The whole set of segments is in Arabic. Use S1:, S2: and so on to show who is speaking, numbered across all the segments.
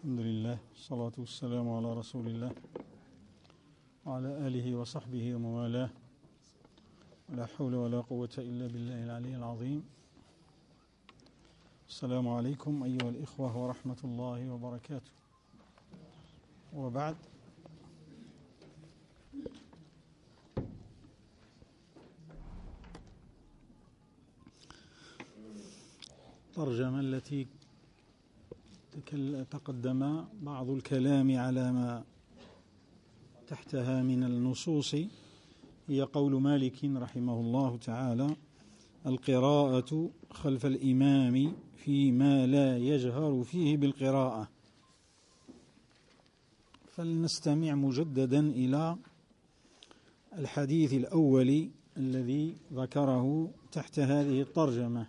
S1: الحمد لله والصلاة والسلام على رسول الله وعلى آله وصحبه وموالاه، ولا حول ولا قوة إلا بالله العلي العظيم. السلام عليكم أيها الإخوة ورحمة الله وبركاته. وبعد، الترجمة التي تقدم بعض الكلام على ما تحتها من النصوص هي قول مالك رحمه الله تعالى: القراءة خلف الإمام فيما لا يجهر فيه بالقراءة. فلنستمع مجددا إلى الحديث الأول الذي ذكره تحت هذه الترجمة.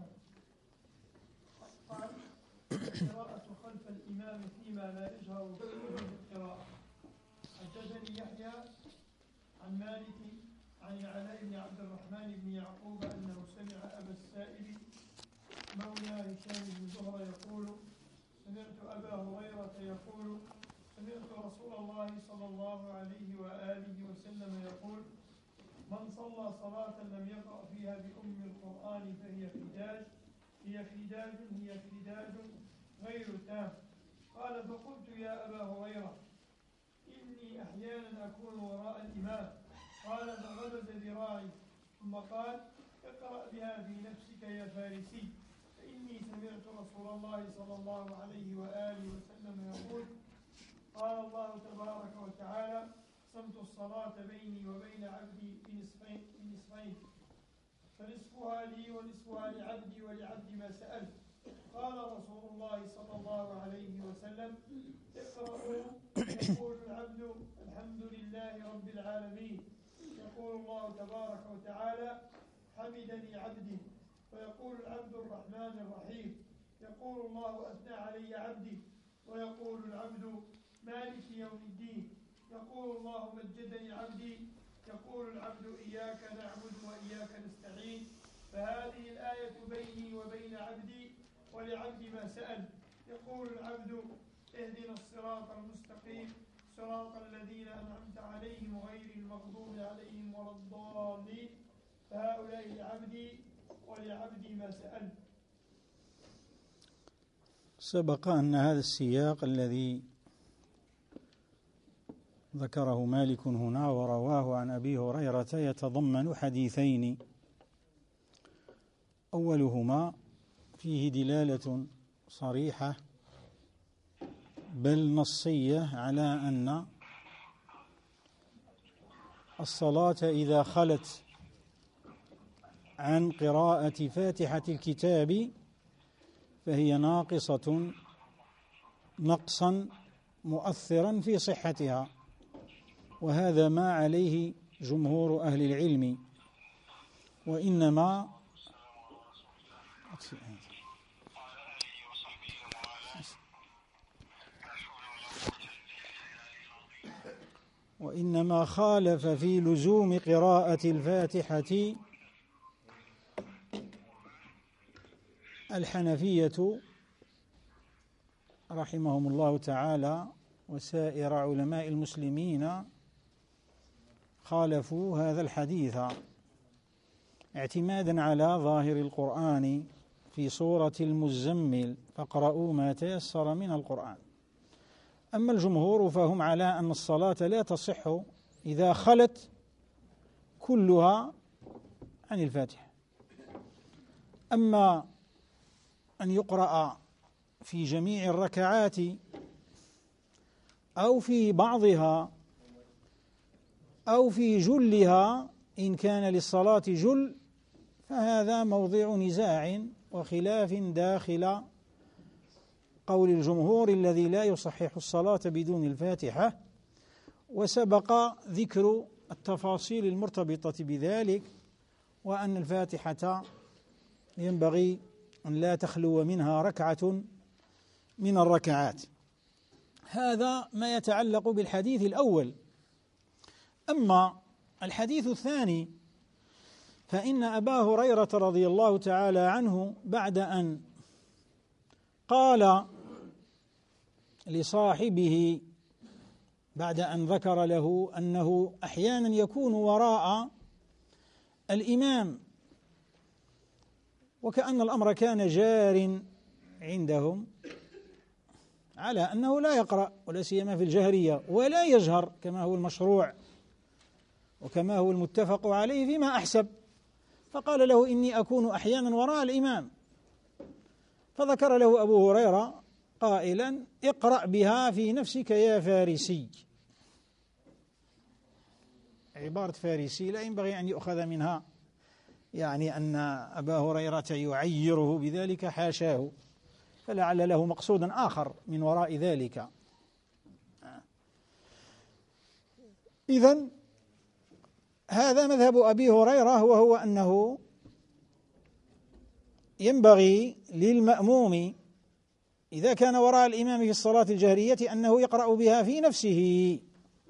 S2: القراءة خلف الإمام فيما لا يجهر فيه بالقراءة. حدثني يحيى عن مالك عن العلاء بن عبد الرحمن بن يعقوب أنه سمع أبا السائب مولى هشام بن زهرة يقول: سمعت أبا هريرة يقول: سمعت رسول الله صلى الله عليه وآله وسلم يقول: من صلى صلاة لم يقرأ فيها بأم القرآن فهي خداج هي خداج غير تام. قال: فقلت: يا أبا هريرة، إني أحيانا أكون وراء الإمام. قال: فغمز ذراعي ثم قال: اقرأ بها في نفسك يا فارسي، فإني سمعت رسول الله صلى الله عليه وآله وسلم يقول: قال الله تبارك وتعالى: قسمت الصلاة بيني وبين عبدي بنصفين، فنصفها لي ونصفها لعبدي ولعبدي ما سأل. قال رسول الله صلى الله عليه وسلم: اقرأوا. يقول العبد: الحمد لله رب العالمين. يقول الله تبارك وتعالى: حمدني عبدي. ويقول العبد: الرحمن الرحيم. يقول الله: أثنى علي عبدي. ويقول العبد: مالك يوم الدين. يقول الله: مجدني عبدي. يقول العبد: إياك نعبد وإياك نستعين. فهذه الآية بيني وبين عبدي ولعبدي ما سأل. يقول العبد: اهدنا الصراط المستقيم، صراط الذين أنعمت عليهم غير المغضوب عليهم ولا الضالين. فهؤلاء لعبدي ولعبدي ما سأل.
S1: سبق أن هذا السياق الذي ذكره مالك هنا ورواه عن أبي هريرة يتضمن حديثين. أولهما فيه دلالة صريحة بل نصية على أن الصلاة إذا خلت عن قراءة فاتحة الكتاب فهي ناقصة نقصا مؤثرا في صحتها، وهذا ما عليه جمهور أهل العلم. وإنما خالف في لزوم قراءة الفاتحة الحنفية رحمهم الله تعالى، وسائر علماء المسلمين خالفوا هذا الحديث اعتمادا على ظاهر القرآن في سورة المزمل: فاقرؤوا ما تيسر من القرآن. أما الجمهور فهم على أن الصلاة لا تصح إذا خلت كلها عن الفاتحة. أما أن يقرأ في جميع الركعات أو في بعضها أو في جلها إن كان للصلاة جل، فهذا موضع نزاع وخلاف داخل قول الجمهور الذي لا يصحح الصلاة بدون الفاتحة. وسبق ذكر التفاصيل المرتبطة بذلك، وأن الفاتحة ينبغي أن لا تخلو منها ركعة من الركعات. هذا ما يتعلق بالحديث الأول. أما الحديث الثاني فإن أبا هريرة رضي الله تعالى عنه بعد أن قال لصاحبه بعد أن ذكر له أنه أحيانا يكون وراء الإمام، وكأن الأمر كان جار عندهم على أنه لا يقرأ ولا سيما في الجهرية ولا يجهر كما هو المشروع وكما هو المتفق عليه فيما أحسب، فقال له إني أكون أحيانا وراء الإمام، فذكر له أبو هريرة قائلا اقرأ بها في نفسك يا فارسي. عبارة فارسي لا ينبغي أن يؤخذ منها يعني أن أبا هريرة يعيره بذلك، حاشاه، فلعل له مقصود آخر من وراء ذلك. إذن هذا مذهب أبي هريرة، وهو أنه ينبغي للمأموم إذا كان وراء الإمام في الصلاة الجهرية أنه يقرأ بها في نفسه.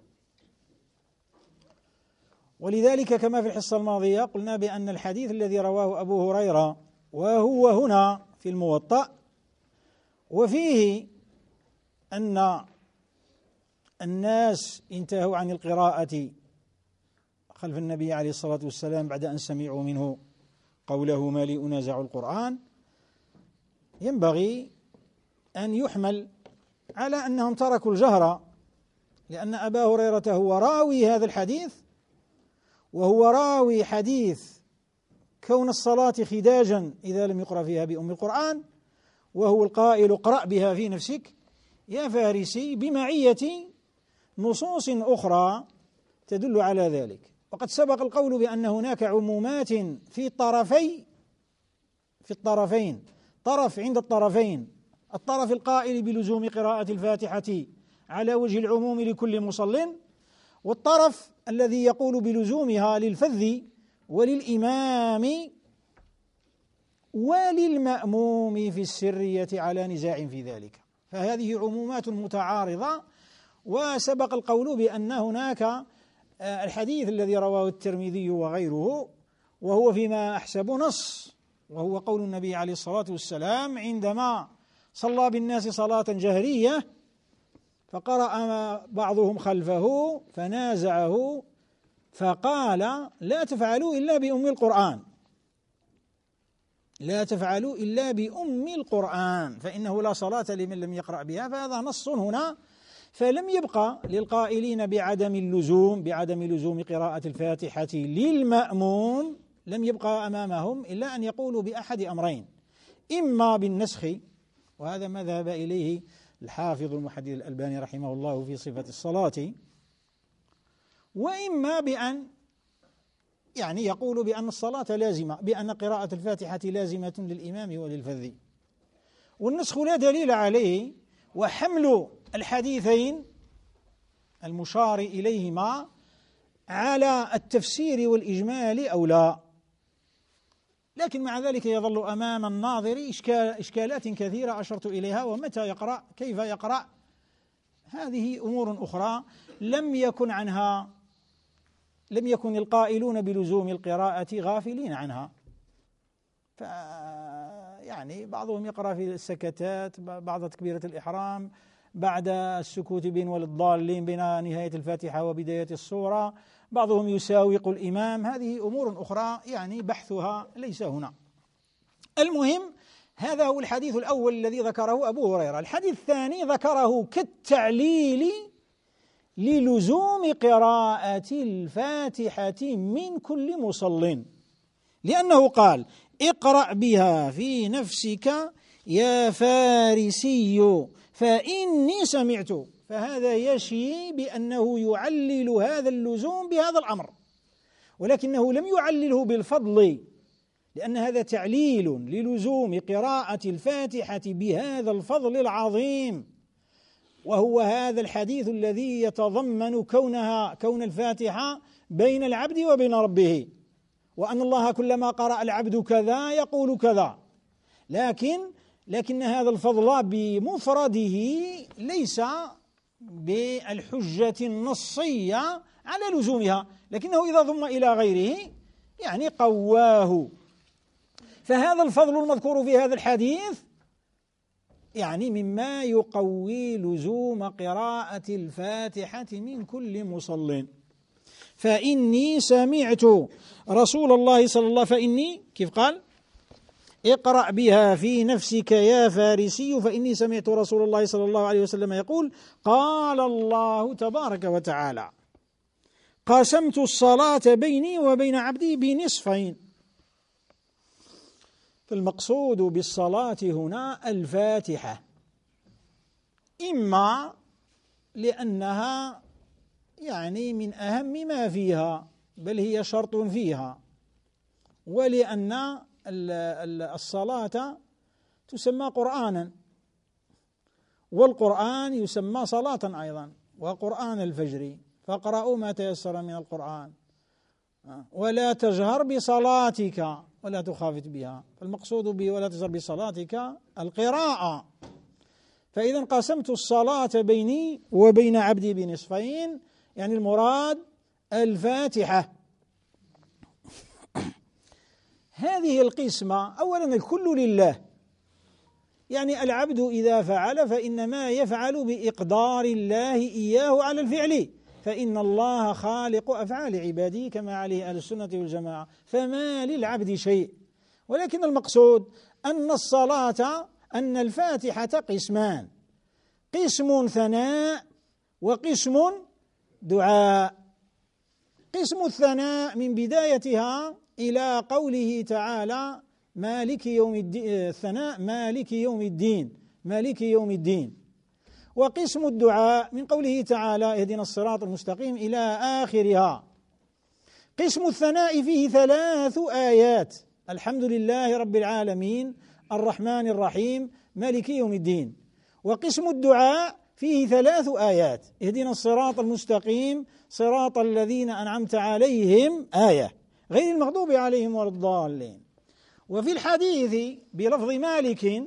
S1: ولذلك كما في الحصة الماضية قلنا بأن الحديث الذي رواه أبو هريرة وهو هنا في الموطأ وفيه أن الناس انتهوا عن القراءة خلف النبي عليه الصلاة والسلام بعد أن سمعوا منه قوله ما لي أنازع القرآن، ينبغي أن يحمل على أنهم تركوا الجهر، لأن أبا هريرة هو راوي هذا الحديث، وهو راوي حديث كون الصلاة خداجا إذا لم يقرأ فيها بأم القرآن، وهو القائل اقرأ بها في نفسك يا فارسي، بمعية نصوص أخرى تدل على ذلك. وقد سبق القول بأن هناك عمومات في الطرفين، طرف عند الطرفين، الطرف القائل بلزوم قراءة الفاتحة على وجه العموم لكل مصل، والطرف الذي يقول بلزومها للفذ وللإمام وللمأموم في السرية على نزاع في ذلك، فهذه عمومات متعارضة. وسبق القول بأن هناك الحديث الذي رواه الترمذي وغيره وهو فيما أحسب نص، وهو قول النبي عليه الصلاة والسلام عندما صلى بالناس صلاة جهرية فقرأ بعضهم خلفه فنازعه فقال لا تفعلوا إلا بأم القرآن، لا تفعلوا إلا بأم القرآن فإنه لا صلاة لمن لم يقرأ بها. فهذا نص هنا، فلم يبقى للقائلين بعدم لزوم قراءة الفاتحة للمأموم، لم يبقى أمامهم إلا أن يقولوا بأحد أمرين: إما بالنسخ، وهذا ما ذهب إليه الحافظ المحدث الألباني رحمه الله في صفة الصلاة، وإما بأن يعني يقول بأن الصلاة لازمة، بأن قراءة الفاتحة لازمة للإمام وللفذ. والنسخ لا دليل عليه، وحمل الحديثين المشار إليهما على التفسير والإجمال أولى. لكن مع ذلك يظل أمام الناظر إشكالات كثيرة أشرت إليها، ومتى يقرأ، كيف يقرأ، هذه أمور أخرى لم يكن القائلون بلزوم القراءة غافلين عنها. يعني بعضهم يقرأ في السكتات بعد تكبيرة الإحرام، بعد السكوت بين والضالين بين نهاية الفاتحة وبداية السورة، بعضهم يساوق الإمام، هذه أمور أخرى يعني بحثها ليس هنا. المهم هذا هو الحديث الأول الذي ذكره أبو هريرة. الحديث الثاني ذكره كالتعليل للزوم قراءة الفاتحة من كل مصل، لأنه قال اقرأ بها في نفسك يا فارسي فإني سمعت، فهذا يشي بأنه يعلل هذا اللزوم بهذا الأمر، ولكنه لم يعلله بالفضل، لأن هذا تعليل للزوم قراءة الفاتحة بهذا الفضل العظيم، وهو هذا الحديث الذي يتضمن كون الفاتحة بين العبد وبين ربه، وأن الله كلما قرأ العبد كذا يقول كذا، لكن هذا الفضل بمفرده ليس بالحجة النصية على لزومها، لكنه إذا ضم إلى غيره يعني قواه. فهذا الفضل المذكور في هذا الحديث يعني مما يقوي لزوم قراءة الفاتحة من كل مصل. فإني سمعت رسول الله صلى الله عليه وسلم، فإني كيف قال؟ اقرأ بها في نفسك يا فارسي، فإني سمعت رسول الله صلى الله عليه وسلم يقول: قال الله تبارك وتعالى: قسمت الصلاة بيني وبين عبدي بنصفين. فالمقصود بالصلاة هنا الفاتحة، إما لأنها يعني من أهم ما فيها، بل هي شرط فيها، ولأن الصلاة تسمى قرآنا، والقرآن يسمى صلاة أيضا، وقرآن الفجر فاقرأوا ما تيسر من القرآن ولا تجهر بصلاتك ولا تخافت بها. فالمقصود به ولا تجهر بصلاتك القراءة. فإذا قسمت الصلاة بيني وبين عبدي بنصفين، يعني المراد الفاتحة. هذه القسمة أولا الكل لله، يعني العبد إذا فعل فإنما يفعل بإقدار الله إياه على الفعل، فإن الله خالق أفعال عباده كما عليه أهل السنة والجماعة، فما للعبد شيء. ولكن المقصود أن الصلاة، أن الفاتحة قسمان: قسم ثناء وقسم دعاء. قسم الثناء من بدايتها إلى قوله تعالى: مالك يوم الدين، الثناء مالك يوم الدين، مالك يوم الدين. وقسم الدعاء من قوله تعالى: اهدنا الصراط المستقيم إلى آخرها. قسم الثناء فيه 3 آيات: الحمد لله رب العالمين الرحمن الرحيم مالك يوم الدين. وقسم الدعاء فيه 3 آيات: اهدنا الصراط المستقيم صراط الذين أنعمت عليهم آية غير المغضوب عليهم ولا الضالين. وفي الحديث بلفظ مالك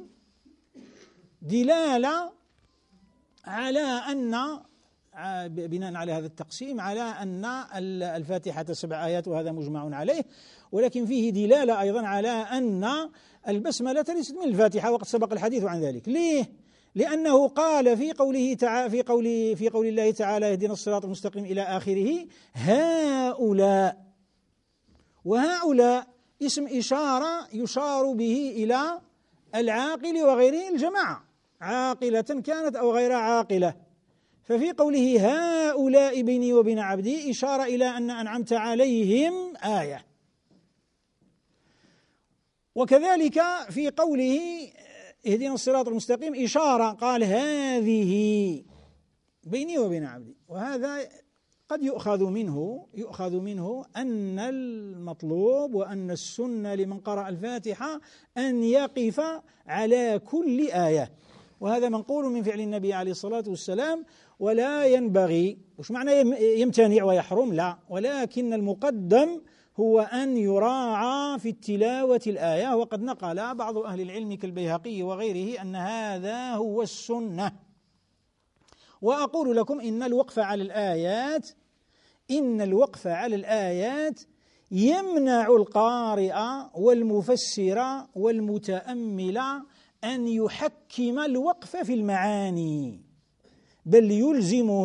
S1: دلالة على أن، بناء على هذا التقسيم، على أن الفاتحة 7 آيات، وهذا مجمع عليه. ولكن فيه دلالة أيضا على أن البسملة ليست من الفاتحة، وقد سبق الحديث عن ذلك. ليه؟ لأنه قال في قوله تعالى، في قول الله تعالى: اهدنا الصراط المستقيم إلى آخره: هؤلاء. وهؤلاء اسم إشارة يشار به إلى العاقل وغيره الجماعة، عاقلة كانت أو غير عاقلة. ففي قوله هؤلاء بيني وبين عبدي إشارة إلى أن أنعمت عليهم آية. وكذلك في قوله اهدنا الصراط المستقيم إشارة، قال هذه بيني وبين عبدي. وهذا قد يؤخذ منه أن المطلوب وأن السنة لمن قرأ الفاتحة أن يقف على كل آية، وهذا منقول من فعل النبي عليه الصلاة والسلام. ولا ينبغي، وش معنى يمتنع ويحرم؟ لا، ولكن المقدم هو أن يراعى في التلاوة الآية. وقد نقل بعض أهل العلم كالبيهقي وغيره أن هذا هو السنة. وأقول لكم إن الوقف على الآيات يمنع القارئ والمفسر والمتأمل أن يحكم الوقف في المعاني، بل يلزمه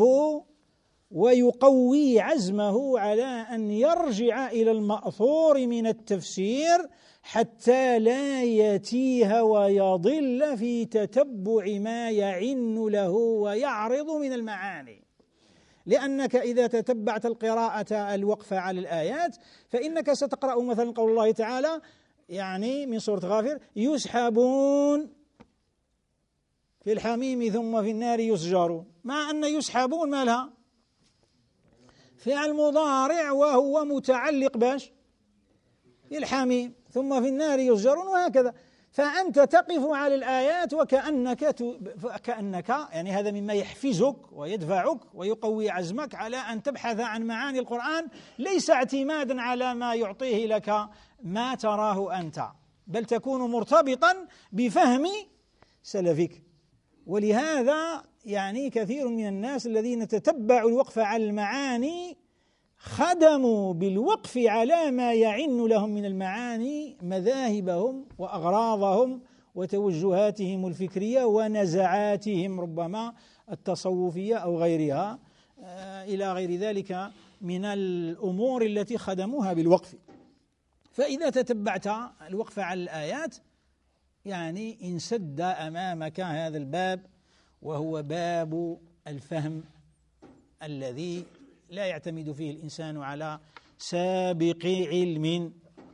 S1: ويقوي عزمه على أن يرجع إلى المأثور من التفسير حتى لا يتيه ويضل في تتبع ما يعن له ويعرض من المعاني. لأنك إذا تتبعت القراءة الوقف على الآيات فإنك ستقرأ مثلا قول الله تعالى يعني من سورة غافر: يسحبون في الحميم ثم في النار يسجرون، مع أن يسحبون ما لها فعل مضارع وهو متعلق باش في الحميم، ثم في النار يسجرون، وهكذا. فأنت تقف على الآيات وكأنك يعني هذا مما يحفزك ويدفعك ويقوي عزمك على أن تبحث عن معاني القرآن، ليس اعتمادا على ما يعطيه لك ما تراه أنت، بل تكون مرتبطا بفهم سلفك. ولهذا يعني كثير من الناس الذين تتبعوا الوقف على المعاني خدموا بالوقف على ما يعن لهم من المعاني مذاهبهم وأغراضهم وتوجهاتهم الفكرية ونزعاتهم ربما التصوفية أو غيرها إلى غير ذلك من الأمور التي خدموها بالوقف. فإذا تتبعت الوقف على الآيات يعني انسد أمامك هذا الباب، وهو باب الفهم الذي لا يعتمد فيه الإنسان على سابق علم،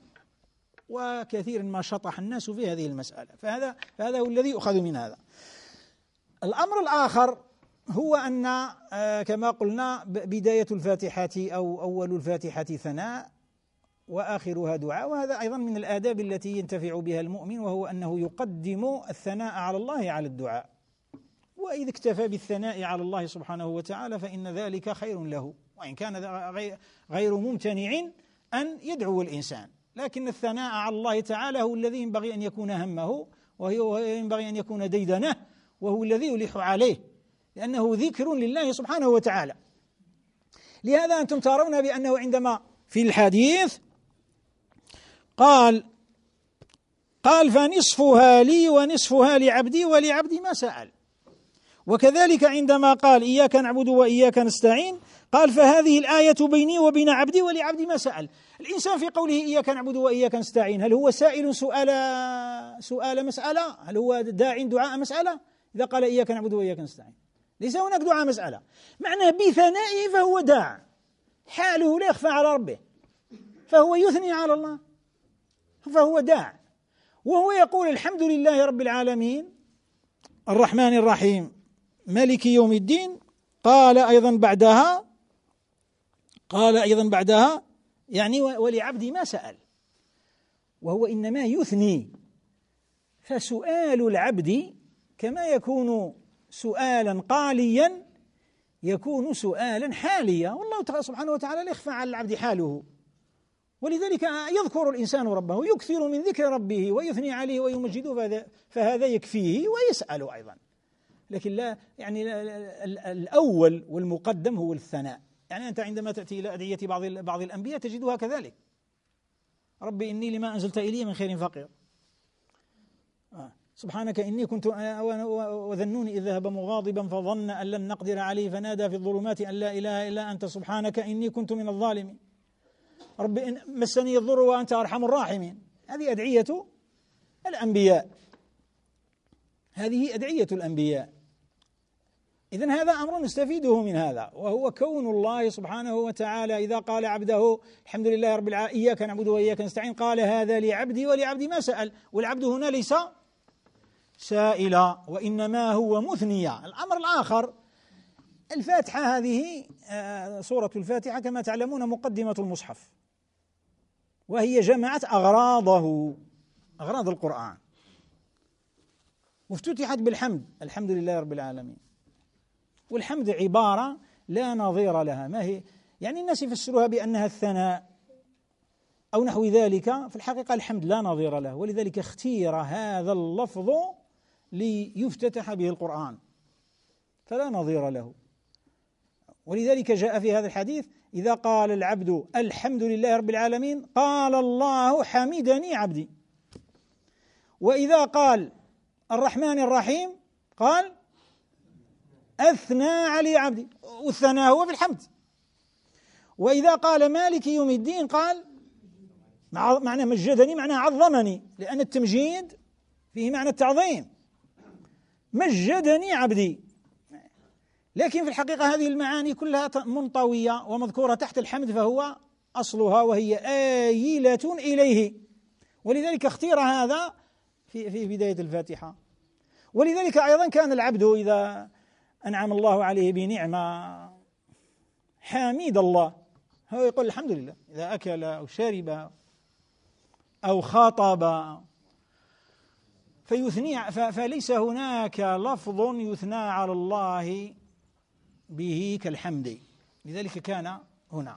S1: وكثير ما شطح الناس في هذه المسألة. فهذا هو الذي يؤخذ من هذا. الأمر الآخر هو أن كما قلنا بداية الفاتحة أو أول الفاتحة ثناء وآخرها دعاء، وهذا أيضا من الآداب التي ينتفع بها المؤمن، وهو أنه يقدم الثناء على الله على الدعاء، وإذا اكتفى بالثناء على الله سبحانه وتعالى فإن ذلك خير له، وإن كان غير ممتنع أن يدعو الإنسان، لكن الثناء على الله تعالى هو الذي ينبغي أن يكون همه، وهو ينبغي أن يكون ديدنه، وهو الذي يلح عليه، لأنه ذكر لله سبحانه وتعالى. لهذا أنتم ترون بأنه عندما في الحديث قال فنصفها لي ونصفها لعبدي ولعبدي ما سأل. وكذلك عندما قال إياك نعبد وإياك نستعين قال فهذه الآية بيني وبين عبدي ولعبدي ما سأل. الإنسان في قوله إياك نعبد وإياك نستعين هل هو سائل سؤال مسألة؟ هل هو داع دعاء مسألة؟ إذا قال إياك نعبد وإياك نستعين ليس هناك دعاء مسألة، معناه بثنائه فهو داع، حاله لا يخفى على ربه، فهو يثني على الله، فهو داع، وهو يقول الحمد لله رب العالمين الرحمن الرحيم مالك يوم الدين. قال أيضا بعدها يعني ولعبدي ما سأل، وهو إنما يثني. فسؤال العبد كما يكون سؤالا قاليا يكون سؤالا حاليا، والله سبحانه وتعالى لا يخفى على العبد حاله، ولذلك يذكر الإنسان ربه، يكثر من ذكر ربه ويثني عليه ويمجده، فهذا يكفيه ويسأل أيضا. لكن لا يعني الأول والمقدم هو الثناء. يعني أنت عندما تأتي إلى أدعية بعض الأنبياء تجدها كذلك، ربي إني لما أنزلت إلي من خير فقير، سبحانك إني كنت وذنوني إذ ذهب مغاضبا فظن أن لن نقدر عليه فنادى في الظلمات أن لا إله إلا أنت سبحانك إني كنت من الظالمين، رب إن مسني الضر وأنت أرحم الراحمين. هذه أدعية الأنبياء، هذه أدعية الأنبياء. إذن هذا أمر نستفيده من هذا، وهو كون الله سبحانه وتعالى إذا قال عبده الحمد لله رب العالمين إياك نعبد وإياك نستعين قال هذا لعبدي ولعبدي ما سأل، والعبد هنا ليس سائلا وإنما هو مثنيا. الأمر الآخر الفاتحة، هذه سورة الفاتحة كما تعلمون مقدمة المصحف، وهي جمعت أغراض القرآن، وافتتحت بالحمد، الحمد لله رب العالمين. والحمد عبارة لا نظير لها، ما هي يعني الناس يفسروها بأنها الثناء أو نحو ذلك، في الحقيقة الحمد لا نظير له، ولذلك اختير هذا اللفظ ليفتتح به القرآن، فلا نظير له. ولذلك جاء في هذا الحديث إذا قال العبد الحمد لله رب العالمين قال الله حمدني عبدي، وإذا قال الرحمن الرحيم قال أثنى علي عبدي، والثناء هو في الحمد. وإذا قال مالك يوم الدين قال معنى مجدني معنى عظمني، لأن التمجيد فيه معنى التعظيم، مجدني عبدي. لكن في الحقيقة هذه المعاني كلها منطوية ومذكورة تحت الحمد، فهو أصلها وهي آيلة إليه، ولذلك اختير هذا في بداية الفاتحة. ولذلك أيضا كان العبد إذا أنعم الله عليه بنعمة حامد الله، هو يقول الحمد لله، إذا أكل أو شرب أو خاطب فيثني، فليس هناك لفظ يثنى على الله به كالحمد، لذلك كان هنا.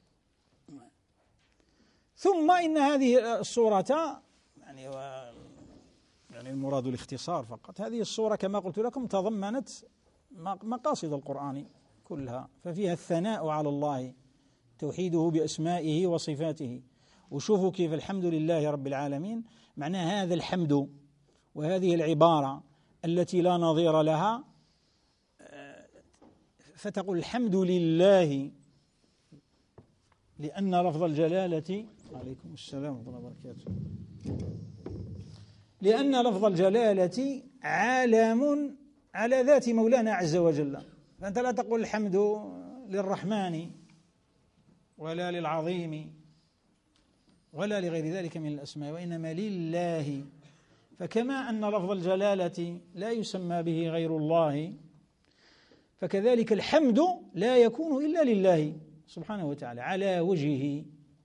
S1: ثم إن هذه الصورة يعني المراد الاختصار فقط، هذه الصورة كما قلت لكم تضمنت مقاصد القرآن كلها، ففيها الثناء على الله، توحيده بأسمائه وصفاته. وشوفوا كيف الحمد لله رب العالمين، معنى هذا الحمد وهذه العبارة التي لا نظير لها، فتقول الحمد لله لأن لفظ الجلالة، عليكم السلام ورحمة الله وبركاته، لأن لفظ الجلالة عالم على ذات مولانا عز وجل. فأنت لا تقول الحمد للرحمن ولا للعظيم ولا لغير ذلك من الأسماء، وإنما لله. فكما أن لفظ الجلالة لا يسمى به غير الله، فكذلك الحمد لا يكون إلا لله سبحانه وتعالى على وجهه.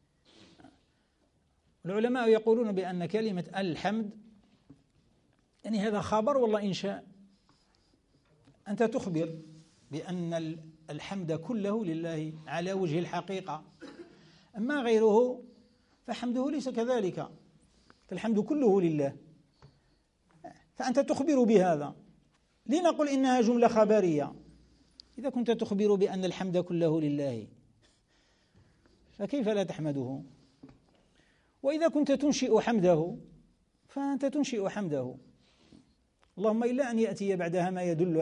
S1: العلماء يقولون بأن كلمة الحمد يعني هذا خبر والله إنشاء. أنت تخبر بأن الحمد كله لله على وجه الحقيقة، أما غيره فحمده ليس كذلك، فالحمد كله لله، فأنت تخبر بهذا. لنقل إنها جملة خبرية. إذا كنت تخبر بأن الحمد كله لله فكيف لا تحمده؟ وإذا كنت تنشئ حمده فأنت تنشئ حمده، اللهم إلا أن يأتي بعدها ما يدل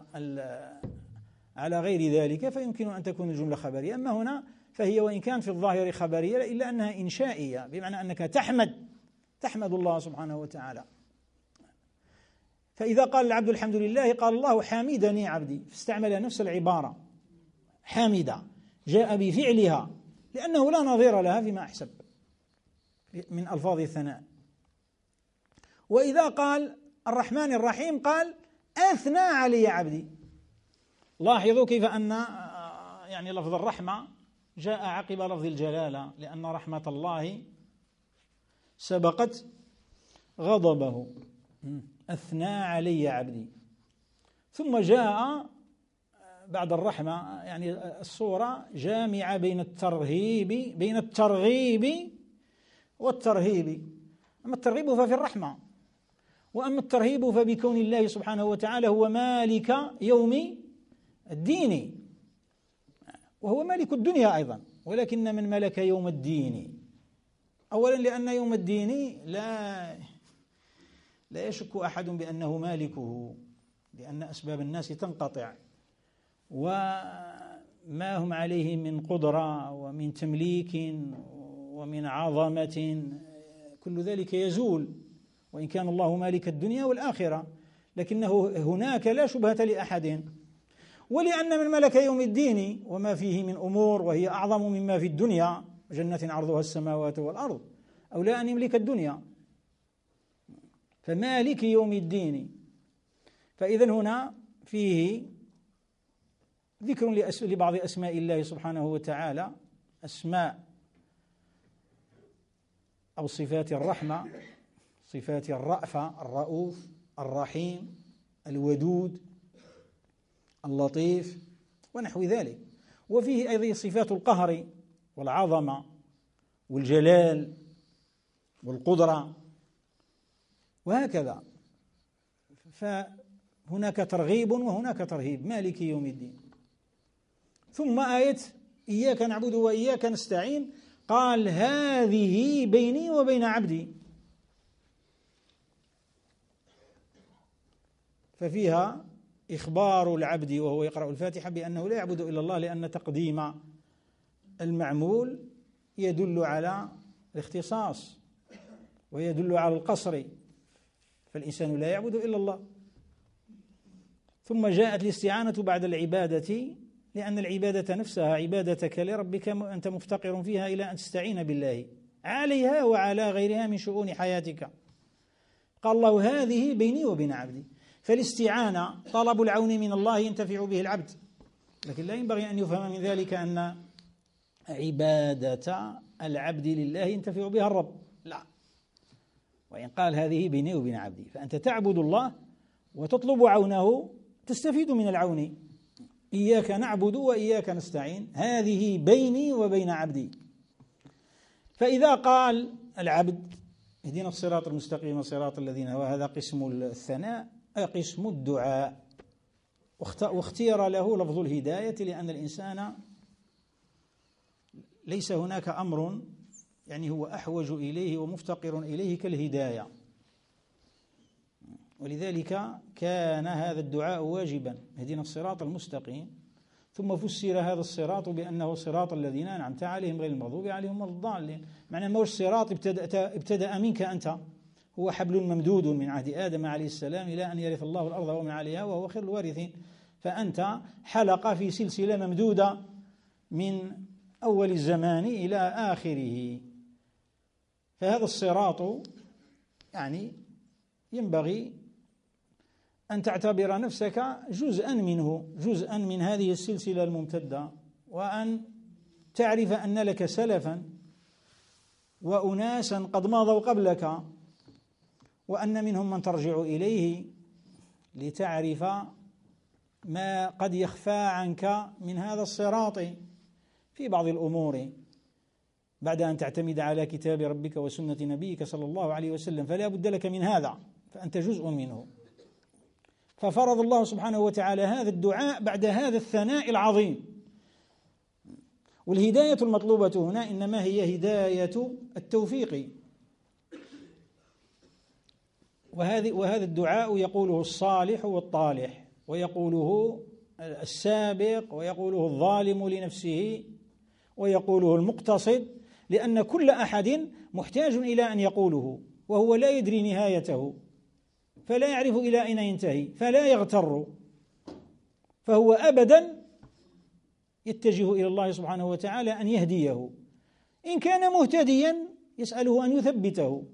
S1: على غير ذلك فيمكن أن تكون الجملة خبرية. أما هنا فهي وإن كان في الظاهر خبرية إلا أنها إنشائية، بمعنى أنك تحمد الله سبحانه وتعالى. فإذا قال العبد الحمد لله قال الله حامدني عبدي، فاستعمل نفس العبارة حامدة، جاء بفعلها لأنه لا نظير لها فيما أحسب من ألفاظ الثناء. وإذا قال الرحمن الرحيم قال أثنى علي عبدي. لاحظوا كيف أن يعني لفظ الرحمة جاء عقب لفظ الجلالة، لأن رحمة الله سبقت غضبه. أثنى علي عبدي، ثم جاء بعد الرحمة يعني الصورة جامعة بين الترغيب والترهيب. أما الترغيب ففي الرحمة، وأما الترهيب فبكون الله سبحانه وتعالى هو مالك يوم الدين، وهو مالك الدنيا أيضا، ولكن من ملك يوم الدين أولا لأن يوم الدين لا يشك أحد بأنه مالكه، لأن أسباب الناس تنقطع، وما هم عليه من قدرة ومن تمليك ومن عظمة كل ذلك يزول، وإن كان الله مالك الدنيا والآخرة، لكنه هناك لا شبهة لأحد. ولأن من ملك يوم الدين وما فيه من أمور وهي أعظم مما في الدنيا، جنة عرضها السماوات والأرض، أو لا أن يملك الدنيا، فمالك يوم الدين. فإذن هنا فيه ذكر لبعض أسماء الله سبحانه وتعالى، أسماء أو صفات الرحمة، صفات الرأفة، الرؤوف، الرحيم، الودود، اللطيف ونحو ذلك. وفيه أيضا صفات القهر والعظمة والجلال والقدرة وهكذا. فهناك ترغيب وهناك ترهيب، مالك يوم الدين. ثم آية إياك نعبد وإياك نستعين قال هذه بيني وبين عبدي، ففيها إخبار العبد وهو يقرأ الفاتحة بأنه لا يعبد إلا الله، لأن تقديم المعمول يدل على الاختصاص ويدل على القصر، فالإنسان لا يعبد إلا الله. ثم جاءت الاستعانة بعد العبادة، لأن العبادة نفسها عبادتك لربك أنت مفتقر فيها إلى أن تستعين بالله عليها وعلى غيرها من شؤون حياتك. قال الله هذه بيني وبين عبدي، فالاستعانة طلب العون من الله ينتفع به العبد، لكن لا ينبغي أن يفهم من ذلك أن عبادة العبد لله ينتفع بها الرب، لا. وإن قال هذه بيني وبين عبدي، فأنت تعبد الله وتطلب عونه، تستفيد من العون. إياك نعبد وإياك نستعين، هذه بيني وبين عبدي. فإذا قال العبد اهدنا الصراط المستقيم صراط الذين، وهذا قسم الثناء قسم الدعاء، واختير له لفظ الهداية لأن الإنسان ليس هناك أمر يعني هو أحوج إليه ومفتقر إليه كالهداية. ولذلك كان هذا الدعاء واجبا: اهدنا الصراط المستقيم. ثم فسر هذا الصراط بأنه صراط الذين أنعمت عليهم غير المغضوب عليهم ولا الضالين. معناه ما هوش صراط ابتدأ منك أنت، هو حبل ممدود من عهد آدم عليه السلام إلى أن يرث الله الأرض ومن عليها وهو خير الوارثين. فأنت حلقة في سلسلة ممدودة من أول الزمان إلى آخره. فهذا الصراط يعني ينبغي أن تعتبر نفسك جزءا منه، جزءا من هذه السلسلة الممتدة، وأن تعرف أن لك سلفا وأناسا قد مضوا قبلك، وأن منهم من ترجع إليه لتعرف ما قد يخفى عنك من هذا الصراط في بعض الأمور بعد أن تعتمد على كتاب ربك وسنة نبيك صلى الله عليه وسلم. فلا بد لك من هذا، فأنت جزء منه. ففرض الله سبحانه وتعالى هذا الدعاء بعد هذا الثناء العظيم. والهداية المطلوبة هنا إنما هي هداية التوفيق. وهذا الدعاء يقوله الصالح والطالح، ويقوله السابق، ويقوله الظالم لنفسه، ويقوله المقتصد، لأن كل أحد محتاج إلى أن يقوله، وهو لا يدري نهايته، فلا يعرف إلى أين ينتهي، فلا يغتر، فهو أبدا يتجه إلى الله سبحانه وتعالى أن يهديه. إن كان مهتديا يسأله أن يثبته،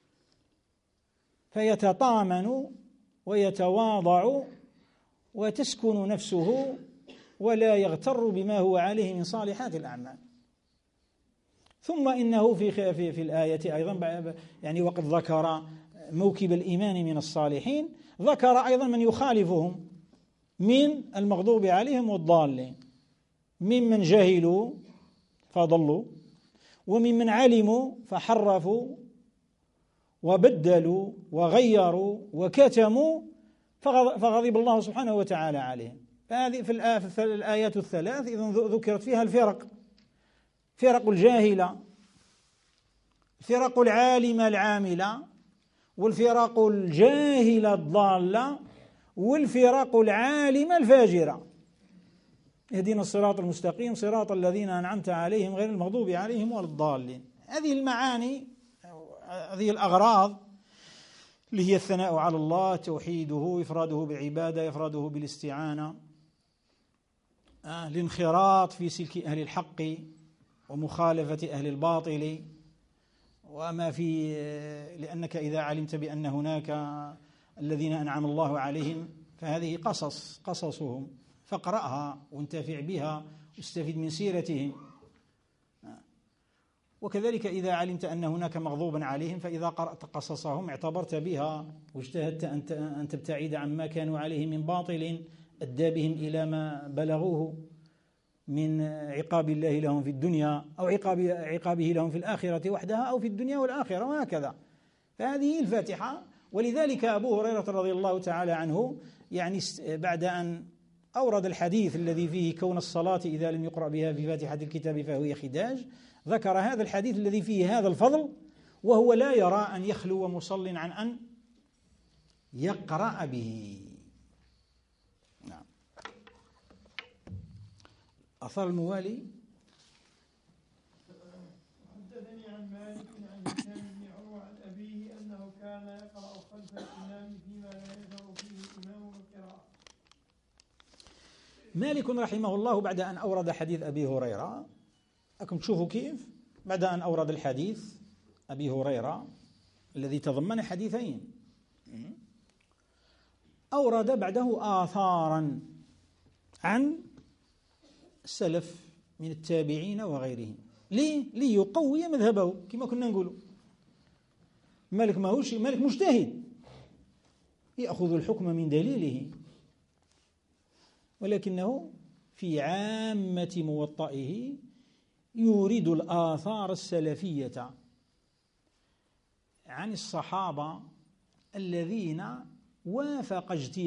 S1: فيتطامن ويتواضع وتسكن نفسه ولا يغتر بما هو عليه من صالحات الأعمال. ثم إنه في الآية أيضا يعني وقد ذكر موكب الإيمان من الصالحين، ذكر أيضا من يخالفهم من المغضوب عليهم والضالين، ممن جهلوا فضلوا، وممن علموا فحرفوا وبدلوا وغيروا وكتموا فغضب الله سبحانه وتعالى عليهم. فهذه في الآيات الثلاث إذن ذكرت فيها الفرق: فرق الجاهلة، فرق العالمة العاملة، والفرق الجاهلة الضالة، والفرق العالمة الفاجرة. اهدنا الصراط المستقيم صراط الذين أنعمت عليهم غير المغضوب عليهم ولا الضالين. هذه المعاني، هذه الأغراض اللي هي الثناء على الله، توحيده، إفراده بالعبادة، إفراده بالاستعانة، الانخراط في سلك أهل الحق ومخالفة أهل الباطل، وما في لأنك إذا علمت بأن هناك الذين أنعم الله عليهم فهذه قصصهم، فاقرأها وانتفع بها واستفد من سيرتهم. وكذلك إذا علمت أن هناك مغضوبا عليهم فإذا قرأت قصصهم اعتبرت بها واجتهدت أن تبتعد عما كانوا عليه من باطل أدى بهم إلى ما بلغوه من عقاب الله لهم في الدنيا أو عقابه لهم في الآخرة وحدها أو في الدنيا والآخرة وهكذا. فهذه الفاتحة. ولذلك أبو هريرة رضي الله تعالى عنه يعني بعد أن أورد الحديث الذي فيه كون الصلاة إذا لم يقرأ بها في فاتحة الكتاب فهو خداج، ذكر هذا الحديث الذي فيه هذا الفضل، وهو لا يرى أن يخلو مصل عن أن يقرأ به. نعم. أثر الموالي:
S2: حدثني عن مالك عن هشام بن عروة عن أبيه أنه كان يقرأ خلف الإمام فيما لا يجهر فيه الإمام بالقراءة.
S1: مالك رحمه الله بعد أن أورد حديث أبي هريرة، أكم تشوفوا كيف بعد أن أورد الحديث أبي هريرة الذي تضمن حديثين، أورد بعده آثارا عن السلف من التابعين وغيرهم. ليقوي مذهبه كما كنا نقول. مالك ماهوش مالك مجتهد يأخذ الحكم من دليله، ولكنه في عامة موطئه يورد الآثار السلفية عن الصحابة الذين وافق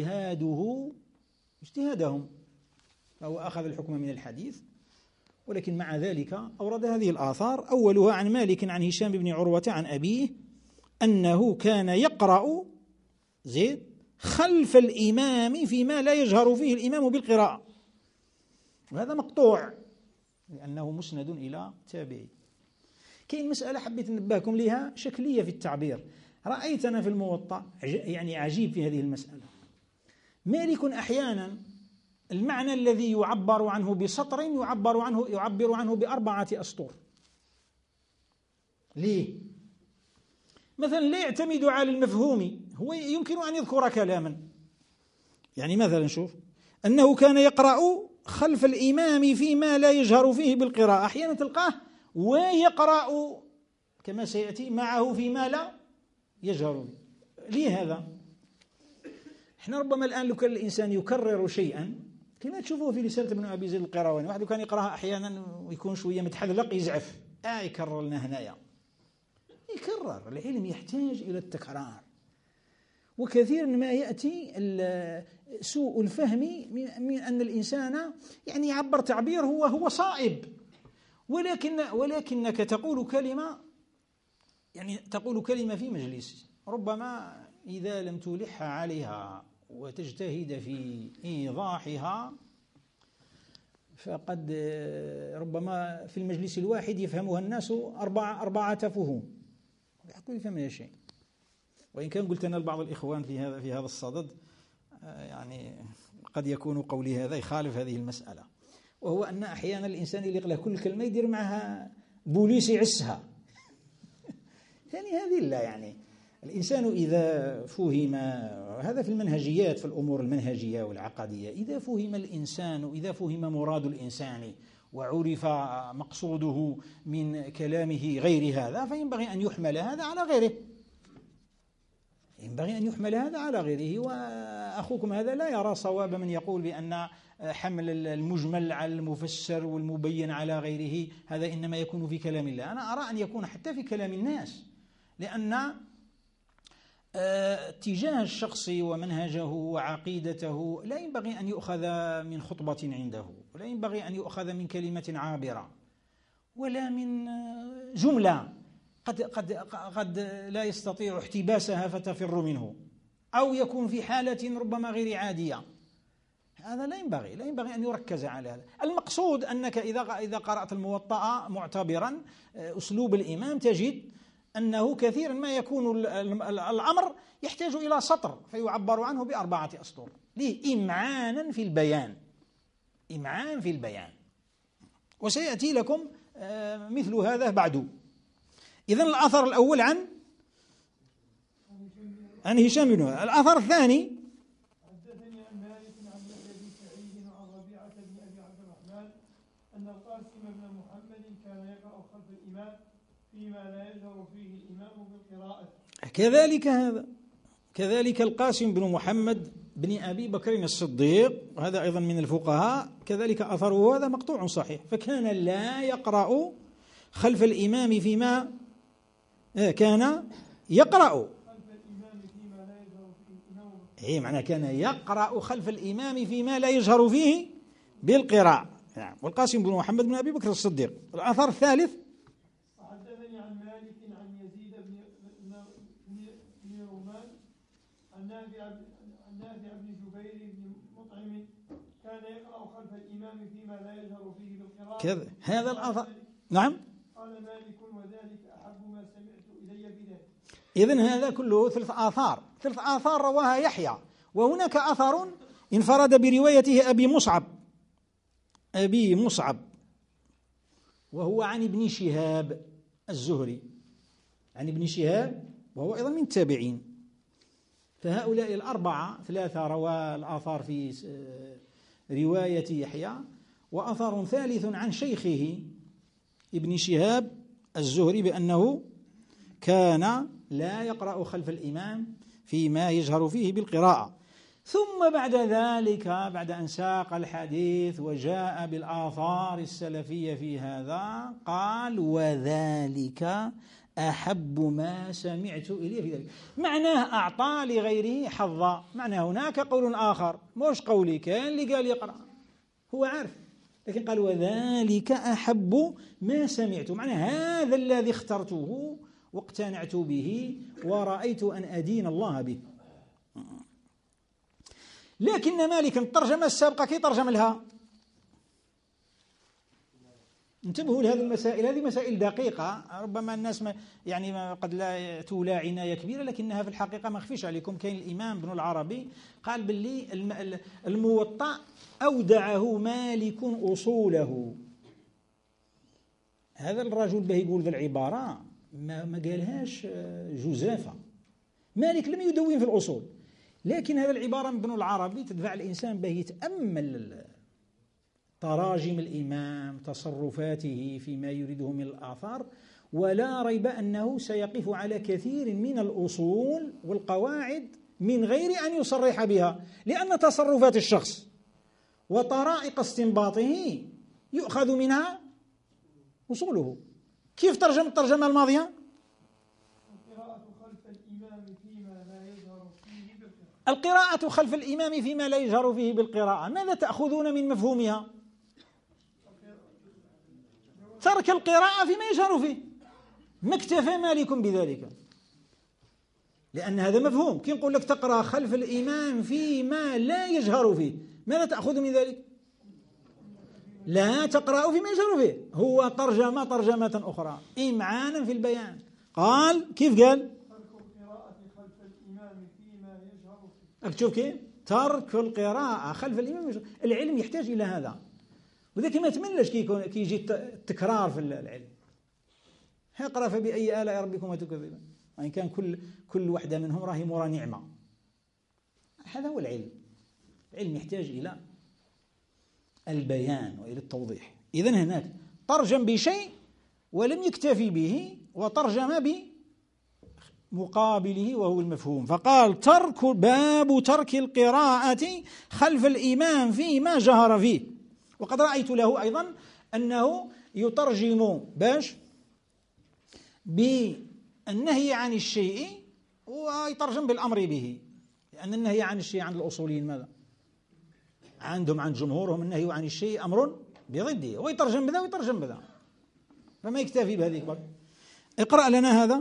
S1: اجتهادهم، فهو أخذ الحكم من الحديث، ولكن مع ذلك أورد هذه الآثار. أولها عن مالك عن هشام بن عروة عن أبيه أنه كان يقرأ زيد خلف الإمام فيما لا يجهر فيه الإمام بالقراءة، وهذا مقطوع لأنه مسند إلى تابعي. كاين مسألة حبيت ننبهكم لها شكلية في التعبير، رأيتنا في الموطأ يعني عجيب في هذه المسألة. مالك أحيانا المعنى الذي يعبر عنه بسطر يعبر عنه ب4 أسطر. ليه؟ مثلا لا يعتمد على المفهوم، هو يمكن أن يذكر كلاما، يعني مثلا شوف أنه كان يقرأ خلف الإمام فيما لا يجهر فيه بالقراءة، أحيانا تلقاه ويقرأ كما سيأتي معه فيما لا يجهر به. ليه هذا؟ احنا ربما الآن لو كان الإنسان يكرر شيئا كما تشوفوه في رسالة ابن أبي زيد القيرواني، واحد كان يقراها أحيانا ويكون شوية متحذلق يزعف، يكرر لنا هنايا، يكرر. العلم يحتاج إلى التكرار، وكثيرا ما يأتي سوء الفهم من أن الإنسان يعني يعبر تعبير هو صائب، ولكنك تقول كلمة، يعني تقول كلمة في مجلس، ربما إذا لم تلح عليها وتجتهد في إيضاحها فقد ربما في المجلس الواحد يفهمها الناس 4 فهوم، يحكوا يفهم شيء. وإن كان قلت أنا لبعض الإخوان في هذا الصدد يعني قد يكون قولي هذا يخالف هذه المسألة، وهو أن أحيانا الإنسان اللي يقله كل كلمة يدير معها بوليس يعسها ثاني هذه لا، يعني الإنسان إذا فهم، هذا في المنهجيات، في الأمور المنهجية والعقدية، إذا فهم الإنسان، إذا فهم مراد الإنسان وعرف مقصوده من كلامه غير هذا، فينبغي أن يحمل هذا على غيره، ينبغي أن يحمل هذا على غيره. وأخوكم هذا لا يرى صواب من يقول بأن حمل المجمل على المفسر والمبين على غيره هذا إنما يكون في كلام الله. أنا أرى أن يكون حتى في كلام الناس، لأن اتجاه الشخص ومنهجه وعقيدته لا ينبغي أن يؤخذ من خطبة عنده، ولا ينبغي أن يؤخذ من كلمة عابرة، ولا من جملة قد لا يستطيع احتباسها فتفر منه، أو يكون في حالة ربما غير عادية. هذا لا ينبغي أن يركز على هذا. المقصود أنك إذا قرأت الموطأ معتبرا أسلوب الإمام تجد أنه كثيرا ما يكون الأمر يحتاج إلى سطر فيعبر عنه ب4 أسطر. ليه؟ إمعانا في البيان، وسيأتي لكم مثل هذا بعد. إذن الأثر الأول عن هشام بن الأثر الثاني
S2: حدثني عن مالك عن يحيى بن سعيد وعن ربيعة بن أبي عبد الرحمن أن القاسم بن محمد كان يقرأ خلف الإمام فيما لا يجهر فيه الإمام بالقراءة.
S1: كذلك القاسم بن محمد بن أبي بكر الصديق، وهذا أيضا من الفقهاء، كذلك أثره هذا مقطوع صحيح، فكان لا يقرأ خلف الإمام فيما كان يقرأ معنى كان يقرأ خلف الإمام فيما لا يجهر فيه بالقراءة. نعم. والقاسم بن محمد بن أبي بكر الصديق. الأثر الثالث
S2: حدثني عن مالك عن يزيد بن رومان عن نافع بن جبير بن مطعم كان يقرأ خلف الإمام فيما لا يجهر فيه بالقراءة
S1: كذا. هذا الأثر. نعم.
S2: قال مالك وذلك أحب ما سمعت إلي بذلك.
S1: إذن هذا كله 3 آثار رواها يحيى، وهناك أثر انفرد بروايته أبي مصعب وهو عن ابن شهاب الزهري، عن ابن شهاب وهو أيضا من التابعين. فهؤلاء 3 روى الآثار في رواية يحيى، وأثر ثالث عن شيخه ابن شهاب الزهري بأنه كان لا يقرأ خلف الإمام فيما يجهر فيه بالقراءة. ثم بعد ذلك، بعد أن ساق الحديث وجاء بالآثار السلفية في هذا، قال وذلك أحب ما سمعت إليه في ذلك. معناه أعطى لغيره حظا، معناه هناك قول آخر مش قولي، كان اللي قال يقرأ هو عارف، لكن قال وذلك أحب ما سمعت، معناه هذا الذي اخترته واقتنعت به ورأيت أن أدين الله به. لكن مالك الترجمة السابقة كي ترجم لها. انتبهوا لهذه المسائل، هذه مسائل دقيقة، ربما الناس يعني قد لا تولى عناية كبيرة، لكنها في الحقيقة ما اخفيش عليكم. كاين الإمام ابن العربي قال باللي الموطأ أودعه مالك أصوله. هذا الرجل به يقول ذا العبارة ما قالهاش جزافة، مالك لم يدون في الأصول، لكن هذا العبارة من ابن العربي تدفع الإنسان به يتأمل تراجم الإمام، تصرفاته فيما يريده من الآثار، ولا ريب أنه سيقف على كثير من الأصول والقواعد من غير أن يصرح بها، لأن تصرفات الشخص وطرائق استنباطه يؤخذ منها أصوله. كيف ترجم الترجمة الماضية؟ القراءة خلف الإمام فيما لا يجهر فيه بالقراءة. ماذا تأخذون من مفهومها؟ ترك القراءة فيما يجهر فيه. ما اكتفى مالك بذلك، لأن هذا مفهوم. كي نقول لك تقرأ خلف الإمام فيما لا يجهر فيه، ماذا تأخذ من ذلك؟ لا تقرأ فيما يجهر فيه. هو ترجمة أخرى إمعانا في البيان. قال كيف قال؟ أكتشوف كيف؟ ترك القراءة خلف الإمام. العلم يحتاج إلى هذا، وذلك ما يتمناش كي يجي التكرار في العلم. اقرأ فبأي آلاء ربكما تكذبان. يعني كان كل واحدة منهم راهي مرى نعمة. هذا هو العلم. العلم يحتاج إلى البيان وإلى التوضيح. إذن هناك ترجم بشيء ولم يكتفي به، وترجم بمقابله وهو المفهوم. فقال باب ترك القراءة خلف الإمام فيما جهر فيه. وقد رأيت له أيضا أنه يترجم بالنهي عن الشيء ويترجم بالأمر به، لأن النهي عن الشيء عند الأصوليين ماذا؟ عند جمهورهم النهي عن الشيء أمر بضده، ويترجم بذا ويترجم بذا، فما يكتفي بهذه الكبر. اقرأ لنا هذا.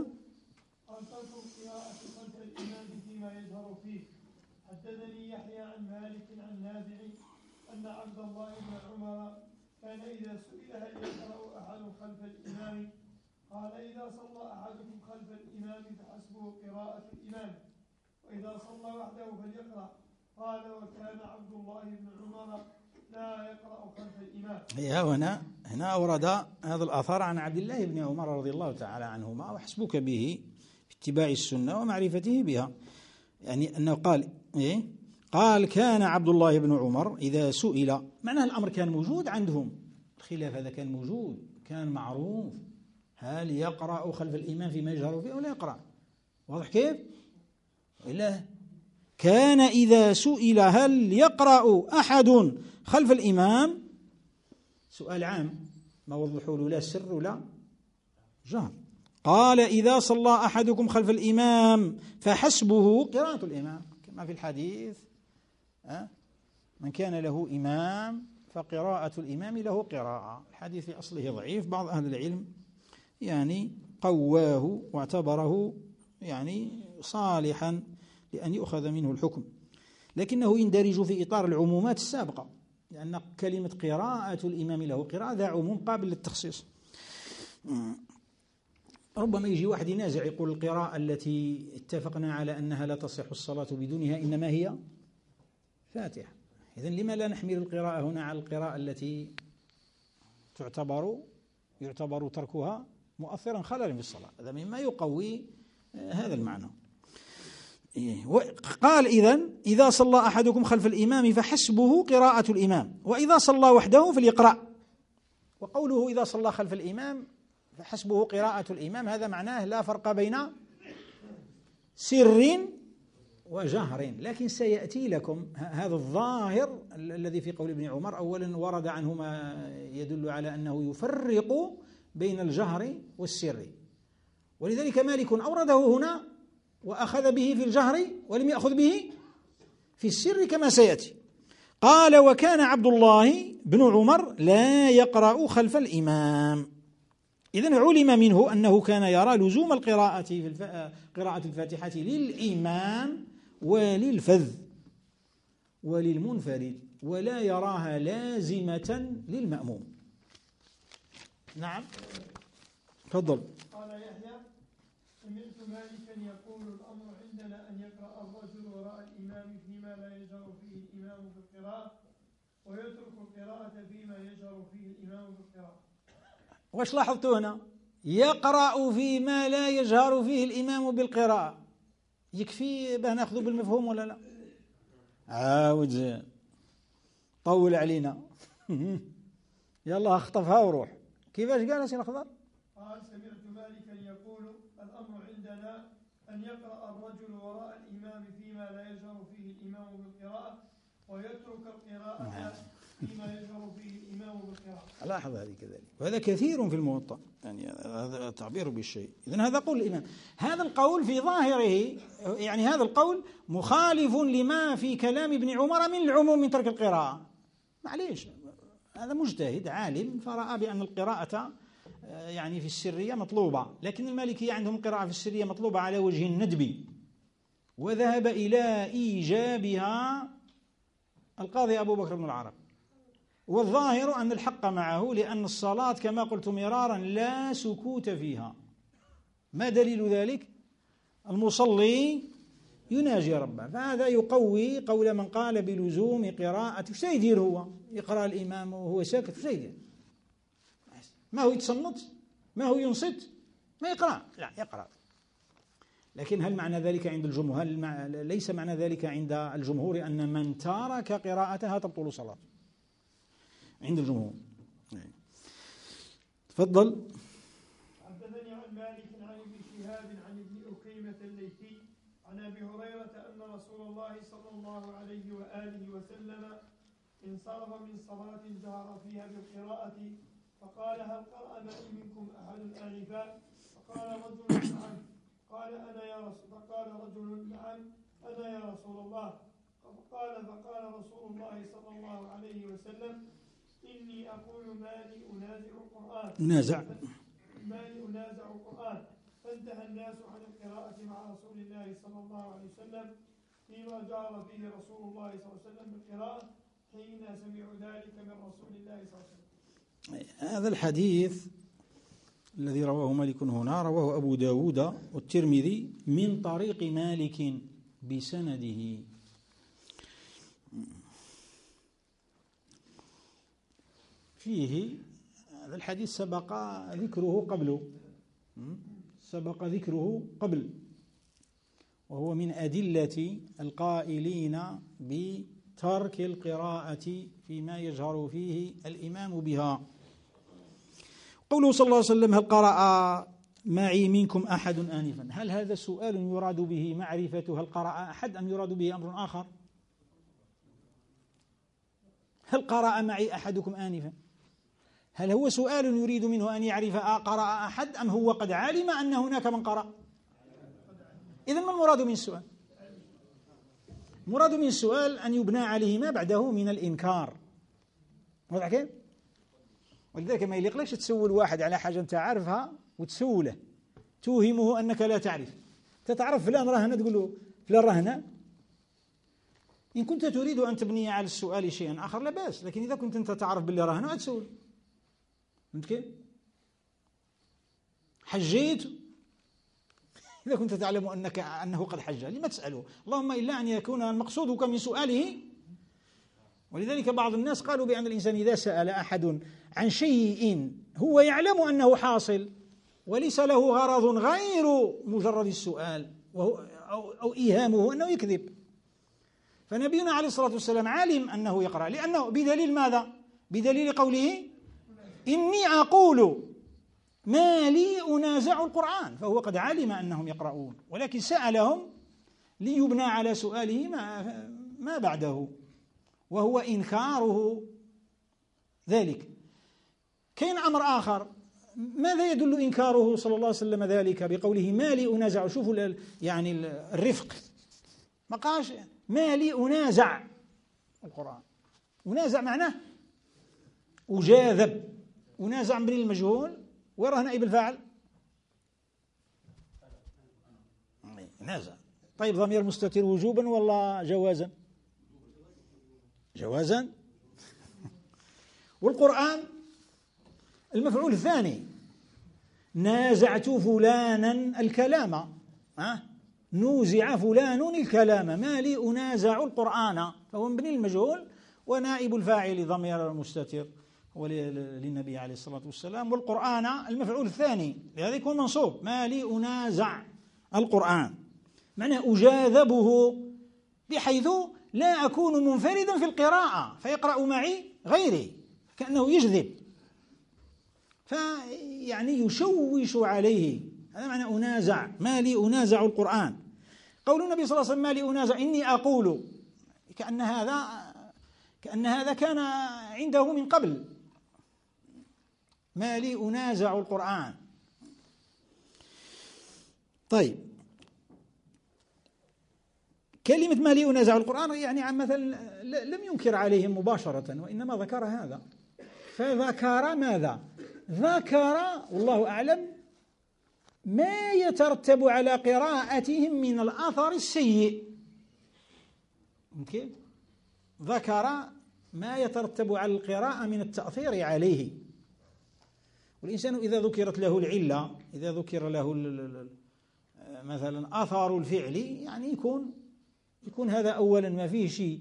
S2: حدثني يحيى عن مالك عن نافع أن عبد الله بن عمر كان إذا سئل هل يقرأ أحد خلف الإمام قال إذا صلى أحدكم خلف الإمام فحسبه قراءة الإمام، وإذا صلى وحده فليقرأ. قال وكان عبد الله بن عمر لا يقرأ خلف الإمام.
S1: هنا أورد هذا الأثر عن عبد الله بن عمر رضي الله تعالى عنهما، وحسبك به باتباع السنة ومعرفته بها. يعني أنه قال كان عبد الله بن عمر إذا سئل، معناه الأمر كان موجود عندهم، الخلاف هذا كان موجود، كان معروف، هل يقرأ خلف الإمام فيما يجهر فيه أو لا يقرأ؟ واضح كيف؟ إلا كان إذا سئل هل يقرأ أحد خلف الإمام، سؤال عام ما وضحوا له لا سر ولا جهر. قال إذا صلى أحدكم خلف الإمام فحسبه قراءة الإمام، كما في الحديث من كان له إمام فقراءة الإمام له قراءة. الحديث في أصله ضعيف، بعض أهل العلم يعني قواه واعتبره يعني صالحا لأن يؤخذ منه الحكم، لكنه يندرج في إطار العمومات السابقة، لأن كلمة قراءة الإمام له قراءة ذا عموم قابل للتخصيص. ربما يجي واحد ينازع يقول القراءة التي اتفقنا على أنها لا تصح الصلاة بدونها إنما هي فاتحة. إذن لما لا نحمل القراءة هنا على القراءة التي يعتبر تركها مؤثرا خللا في الصلاة؟ هذا مما يقوي هذا المعنى. قال إذا صلى أحدكم خلف الإمام فحسبه قراءة الإمام، وإذا صلى وحده فليقرأ. وقوله إذا صلى خلف الإمام فحسبه قراءة الإمام، هذا معناه لا فرق بين سر وجهر. لكن سيأتي لكم هذا الظاهر الذي في قول ابن عمر. أولا ورد عنه ما يدل على أنه يفرق بين الجهر والسر، ولذلك مالك أورده هنا وأخذ به في الجهر ولم يأخذ به في السر كما سيأتي. قال وكان عبد الله بن عمر لا يقرأ خلف الإمام. إذن علم منه أنه كان يرى لزوم القراءة في قراءة الفاتحة للإمام وللفذ، وللمنفرد ولا يراها لازمة للمأموم. نعم تفضل.
S2: قال يحيى: سمعت مالكا يقول: الأمر عندنا أن يقرأ الرجل وراء الإمام فيما لا يجهر فيه الإمام بالقراءة، ويترك القراءة فيما يجهر فيه الإمام بالقراءة.
S1: واش لاحظتوا هنا؟ يقرأ فيما لا يجهر فيه الإمام بالقراءة. يكفي به ناخذ بالمفهوم ولا لا؟ عاود طول علينا. يلا اخطفها وروح. كيفاش قال سي الخضر؟
S2: قال: سمعت مالكا يقول: الأمر عندنا أن يقرأ الرجل وراء الإمام فيما لا يجهر فيه الإمام بالقراءة، ويترك القراءة فيما يجهر فيه الإمام بالقراءة.
S1: لاحظ هذه كذلك، وهذا كثير في الموطأ، يعني هذا تعبير بالشيء. إذن هذا قول الإمام. هذا القول في ظاهره، يعني هذا القول مخالف لما في كلام ابن عمر من العموم من ترك القراءة. معليش، هذا مجتهد عالم فرأى بأن القراءة يعني في السرية مطلوبة، لكن المالكية عندهم قراءة في السرية مطلوبة على وجه الندب، وذهب إلى إيجابها القاضي أبو بكر بن العرب. والظاهر أن الحق معه، لأن الصلاة كما قلت مرارا لا سكوت فيها. ما دليل ذلك؟ المصلي يناجي ربه، فهذا يقوي قول من قال بلزوم قراءة. وش يدير هو؟ يقرأ الإمام وهو ساكت، وش يدير؟ ما هو يتصنت؟ ما هو ينصت؟ ما يقرأ؟ لا يقرأ. لكن هل معنى ذلك عند الجمهور؟ ليس معنى ذلك عند الجمهور أن من ترك قراءتها تبطل صلاته عند الجمهور. تفضل.
S2: حدثني عن مالك عن ابن شهاب عن ابن أكيمة الليثي عن أبي هريرة أن رسول الله صلى الله عليه وآله وسلم انصرف من صلاة جهر فيها بالقراءة، فقال: هل قرأ معي منكم أحد آنفا؟ فقال رجل: نعم. قال: فقال رجل: نعم أنا يا رسول الله. فقال رسول الله صلى الله عليه وسلم: إني أقول ما لي أنازع القرآن. فانتهى الناس عن القراءة مع رسول الله صلى الله عليه وسلم فيما جار فيه رسول الله صلى الله عليه وسلم بالقراءة حين سمعوا ذلك من رسول الله صلى الله عليه وسلم.
S1: هذا الحديث الذي رواه مالك هنا رواه أبو داود والترمذي من طريق مالك بسنده. فيه هذا الحديث سبق ذكره قبل، وهو من أدلة القائلين بترك القراءة فيما يجهر فيه الإمام بها. قوله صلى الله عليه وسلم: هل قرأ معي منكم أحد آنفا؟ هل هذا سؤال يراد به معرفة هل قرأ أحد أم يراد به أمر آخر؟ هل قرأ معي أحدكم آنفا؟ هل هو سؤال يريد منه أن يعرف قرأ أحد أم هو قد علم أن هناك من قرأ؟ إذن ما المراد من السؤال؟ مراد من السؤال أن يبنى عليه ما بعده من الإنكار. واضح كيف؟ ولذلك ما يليقلكش تسول واحد على حاجة أنت عارفها وتسوله، توهمه أنك لا تعرف. تتعرف فلان رهنا، تقول له فلان رهنا. إن كنت تريد أن تبني على السؤال شيئا آخر لا بأس، لكن إذا كنت أنت تعرف باللي رهنا أتسول. فهمت كيف؟ حجيت، إذا كنت تعلم أنه قد حج لما تسأله؟ اللهم إلا أن يكون المقصودك من سؤاله. ولذلك بعض الناس قالوا بأن الإنسان إذا سأل أحد عن شيء هو يعلم أنه حاصل وليس له غرض غير مجرد السؤال أو إيهامه أنه يكذب، فنبينا عليه الصلاة والسلام علم أنه يقرأ، لأنه بدليل ماذا؟ بدليل قوله: إني أقول ما لي أنازع القرآن. فهو قد علم أنهم يقرؤون، ولكن سألهم ليبنى على سؤاله ما بعده، وهو إنكاره ذلك. كاين أمر آخر، ماذا يدل إنكاره صلى الله عليه وسلم ذلك بقوله ما لي أنازع؟ شوفوا يعني الرفق، ما قالش ما لي أنازع القرآن. أنازع معناه أجاذب، أنازع من المجهول، وراه نائب الفاعل نازع. طيب ضمير مستتر وجوبا ولا جوازا؟ جوازا. والقرآن المفعول الثاني، نازعت فلانا الكلام، نوزع فلان الكلام، ما لي أنازع القرآن، فهو مبني المجهول، ونائب الفاعل ضمير المستتر وللنبي عليه الصلاة والسلام. والقرآن المفعول الثاني، لهذا يكون منصوب، ما لي أنازع القرآن، معناه أجاذبه بحيث لا أكون منفردا في القراءة فيقرأ معي غيري، كأنه يجذب، فيعني يشوش عليه، هذا معنى أنازع، ما لي أنازع القرآن. قول النبي صلى الله عليه وسلم ما لي أنازع، إني أقول، كأن هذا كان عنده من قبل، ما لي أنازع القرآن. طيب، كلمة ما لي أنازع القرآن يعني مثلا لم ينكر عليهم مباشرة، وإنما ذكر هذا، فذكر ماذا؟ ذكر والله أعلم ما يترتب على قراءتهم من الأثر السيء. كيف؟ ذكر ما يترتب على القراءة من التأثير عليه. والإنسان إذا ذكرت له العلة، إذا ذكر له مثلا أثر الفعل، يعني يكون هذا أولا ما فيه شيء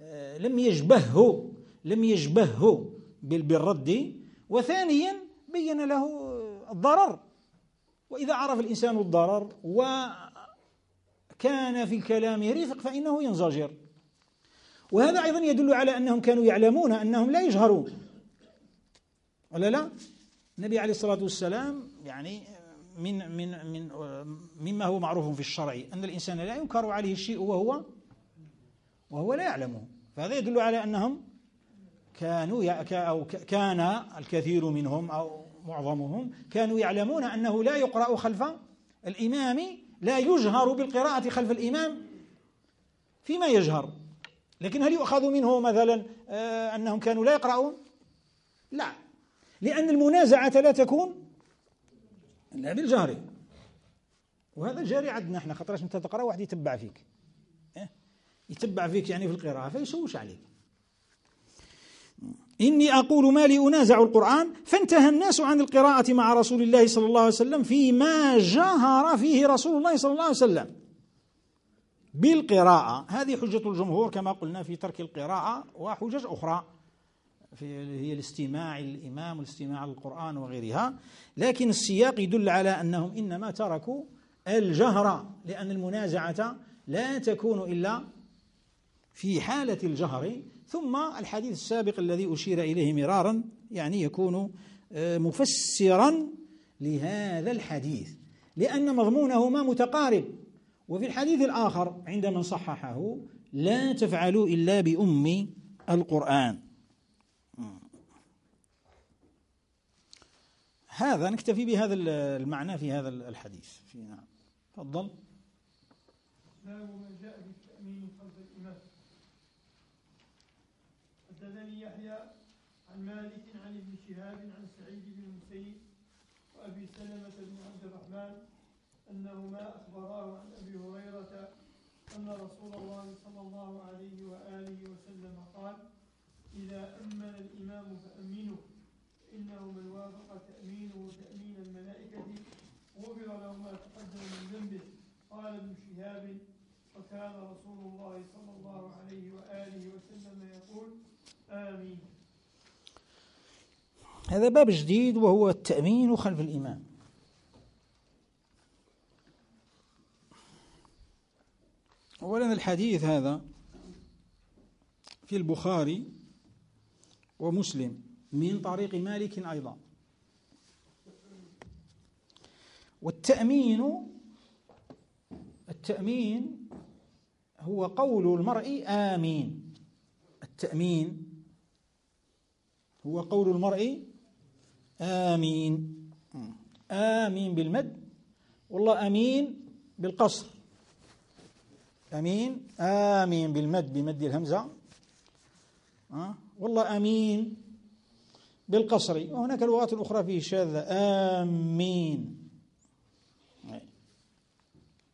S1: لم يشبهه بالرد، وثانيا بين له الضرر. وإذا عرف الإنسان الضرر وكان في الكلام رفق فإنه ينزجر. وهذا أيضا يدل على أنهم كانوا يعلمون أنهم لا يجهرون، ولا لا؟ النبي عليه الصلاة والسلام يعني مما هو معروف في الشرع أن الإنسان لا ينكر عليه الشيء وهو لا يعلمه، فهذا يدل على أنهم كان الكثير منهم أو معظمهم كانوا يعلمون أنه لا يقرأ خلف الإمام، لا يجهر بالقراءة خلف الإمام فيما يجهر. لكن هل يؤخذ منه مثلا أنهم كانوا لا يقرؤون؟ لا، لأن المنازعة لا تكون إلا بالجهر، وهذا جاري عندنا احنا، خاطرش انت تقرأ واحد يتبع فيك، يتبع فيك يعني في القراءة فيشوش عليك. إني أقول ما لي أنازع القرآن، فانتهى الناس عن القراءة مع رسول الله صلى الله عليه وسلم فيما جهر فيه رسول الله صلى الله عليه وسلم بالقراءة. هذه حجة الجمهور كما قلنا في ترك القراءة، وحجج أخرى هي الاستماع للإمام والاستماع للقرآن وغيرها، لكن السياق يدل على أنهم إنما تركوا الجهر، لأن المنازعة لا تكون إلا في حالة الجهر. ثم الحديث السابق الذي أشير إليه مرارا يعني يكون مفسرا لهذا الحديث، لأن مضمونهما متقارب. وفي الحديث الآخر عند من صححه لا تفعلوا إلا بأم القرآن. هذا نكتفي بهذا المعنى في هذا الحديث. نعم، تفضل.
S2: باب ما جاء بالتأمين خلف الإمام. حدثني يحيى عن مالك عن ابن شهاب عن سعيد بن المسيب وأبي سلمة بن عبد الرحمن أنهما أخبراه عن أبي هريرة أن رسول الله صلى الله عليه وآله وسلم قال: إذا أمن الإمام فأمنوا، إنه من وافق تأمينه تأمين الملائكة غفر له ما تقدم من ذنبه. قال ابن شهاب: وكان رسول الله صلى الله عليه وآله وسلم يقول: آمين.
S1: هذا باب جديد وهو التأمين خلف الإمام. أولا الحديث هذا في البخاري ومسلم من طريق مالك أيضا. التأمين هو قول المرء آمين. التأمين هو قول المرء آمين. آمين بالمد، والله أمين بالقصر. أمين آمين بالمد بمد الهمزة، والله أمين بالقصر. وهناك لغات أخرى فيه شاذة، آمين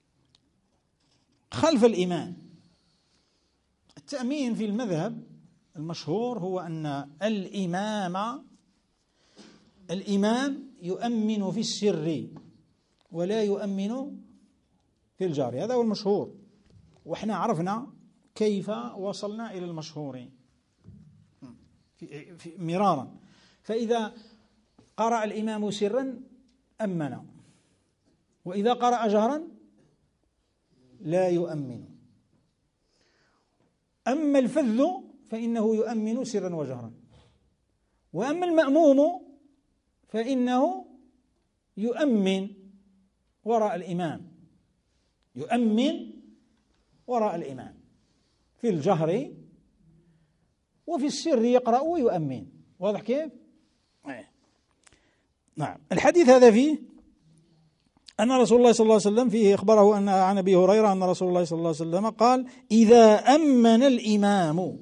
S1: خلف الإمام. التأمين في المذهب المشهور هو أن الإمام يؤمن في السر ولا يؤمن في الجهر، هذا هو المشهور. وإحنا عرفنا كيف وصلنا إلى المشهور مرارا. فإذا قرأ الإمام سرا أمن، وإذا قرأ جهرا لا يؤمن. أما الفذ فإنه يؤمن سرا وجهرا، وأما المأموم فإنه يؤمن وراء الإمام، يؤمن وراء الإمام في الجهر، وفي السر يقرأ ويؤمن. واضح كيف؟ نعم. الحديث هذا فيه أن رسول الله صلى الله عليه وسلم، فيه إخبره أن عن أبي هريرة أن رسول الله صلى الله عليه وسلم قال: إذا أمن الإمام.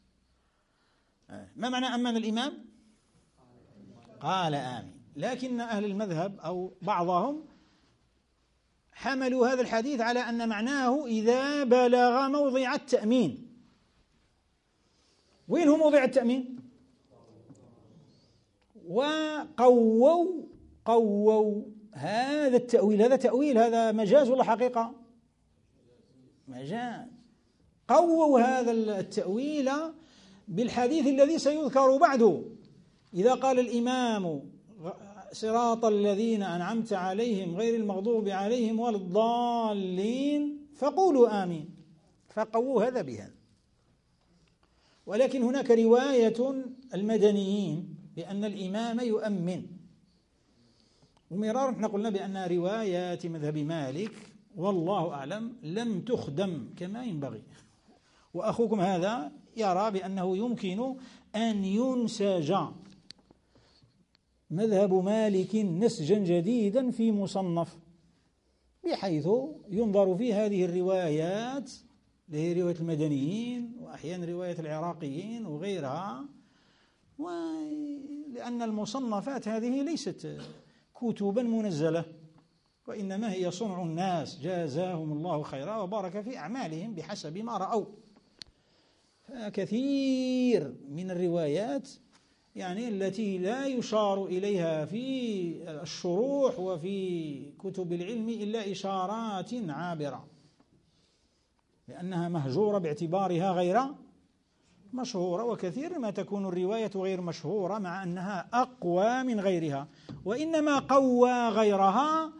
S1: ما معنى أمن الإمام؟ قال آمين. لكن أهل المذهب أو بعضهم حملوا هذا الحديث على أن معناه إذا بلغ موضع التأمين. وين هو موضع التأمين؟ وقووا هذا التأويل. هذا تأويل، هذا مجاز ولا حقيقة؟ مجاز. قووا هذا التأويل بالحديث الذي سيذكر بعده: إذا قال الإمام صراط الذين أنعمت عليهم غير المغضوب عليهم ولا الضالين فقولوا آمين. فقووا هذا بهذا. ولكن هناك رواية المدنيين بأن الإمام يؤمن، ومرارا نحن قلنا بأن روايات مذهب مالك والله أعلم لم تخدم كما ينبغي. وأخوكم هذا يرى بأنه يمكن أن ينسج مذهب مالك نسجا جديدا في مصنف، بحيث ينظر في هذه الروايات، رواية المدنيين وأحيانا رواية العراقيين وغيرها، لأن المصنفات هذه ليست كتبا منزلة، وإنما هي صنع الناس جازاهم الله خيرا وبارك في أعمالهم بحسب ما رأوا. فكثير من الروايات يعني التي لا يشار إليها في الشروح وفي كتب العلم إلا إشارات عابرة، لأنها مهجورة باعتبارها غير مشهورة. وكثير ما تكون الرواية غير مشهورة مع أنها أقوى من غيرها، وإنما قوى غيرها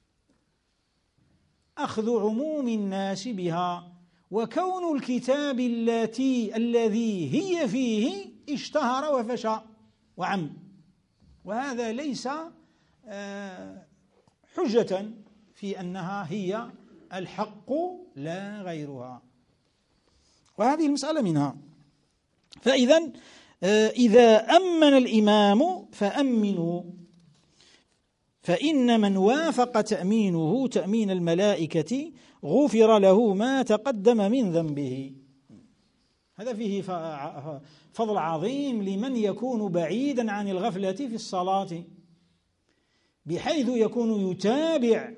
S1: أخذ عموم الناس بها، وكون الكتاب الذي هي فيه اشتهر وفشى وعم، وهذا ليس حجة في أنها هي الحق لا غيرها. وهذه المسألة منها. فإذا إذا أمن الإمام فأمنوا، فإن من وافق تأمينه تأمين الملائكة غفر له ما تقدم من ذنبه. هذا فيه فضل عظيم لمن يكون بعيدا عن الغفلة في الصلاة، بحيث يكون يتابع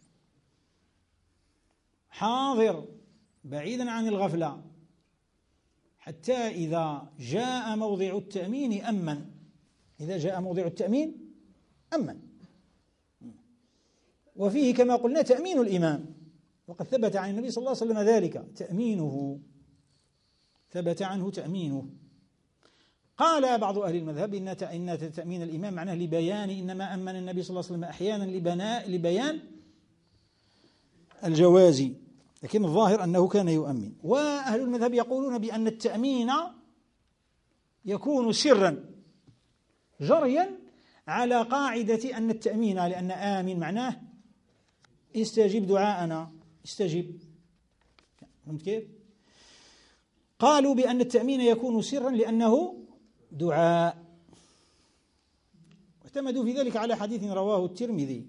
S1: حاضر بعيدا عن الغفلة، حتى إذا جاء موضع التأمين أمن. إذا جاء موضع التأمين أمن. وفيه كما قلنا تأمين الإمام، وقد ثبت عن النبي صلى الله عليه وسلم ذلك تأمينه، ثبت عنه تأمينه. قال بعض أهل المذهب إن تأمين الإمام معناه لبيان، إنما أمن النبي صلى الله عليه وسلم أحيانا لبيان الجواز، لكن الظاهر أنه كان يؤمن. وأهل المذهب يقولون بأن التأمين يكون سرا جريا على قاعدة أن التأمين، لأن آمن معناه استجب دعاءنا، استجب. فهمت كيف؟ قالوا بأن التأمين يكون سرا لأنه دعاء، واعتمدوا في ذلك على حديث رواه الترمذي،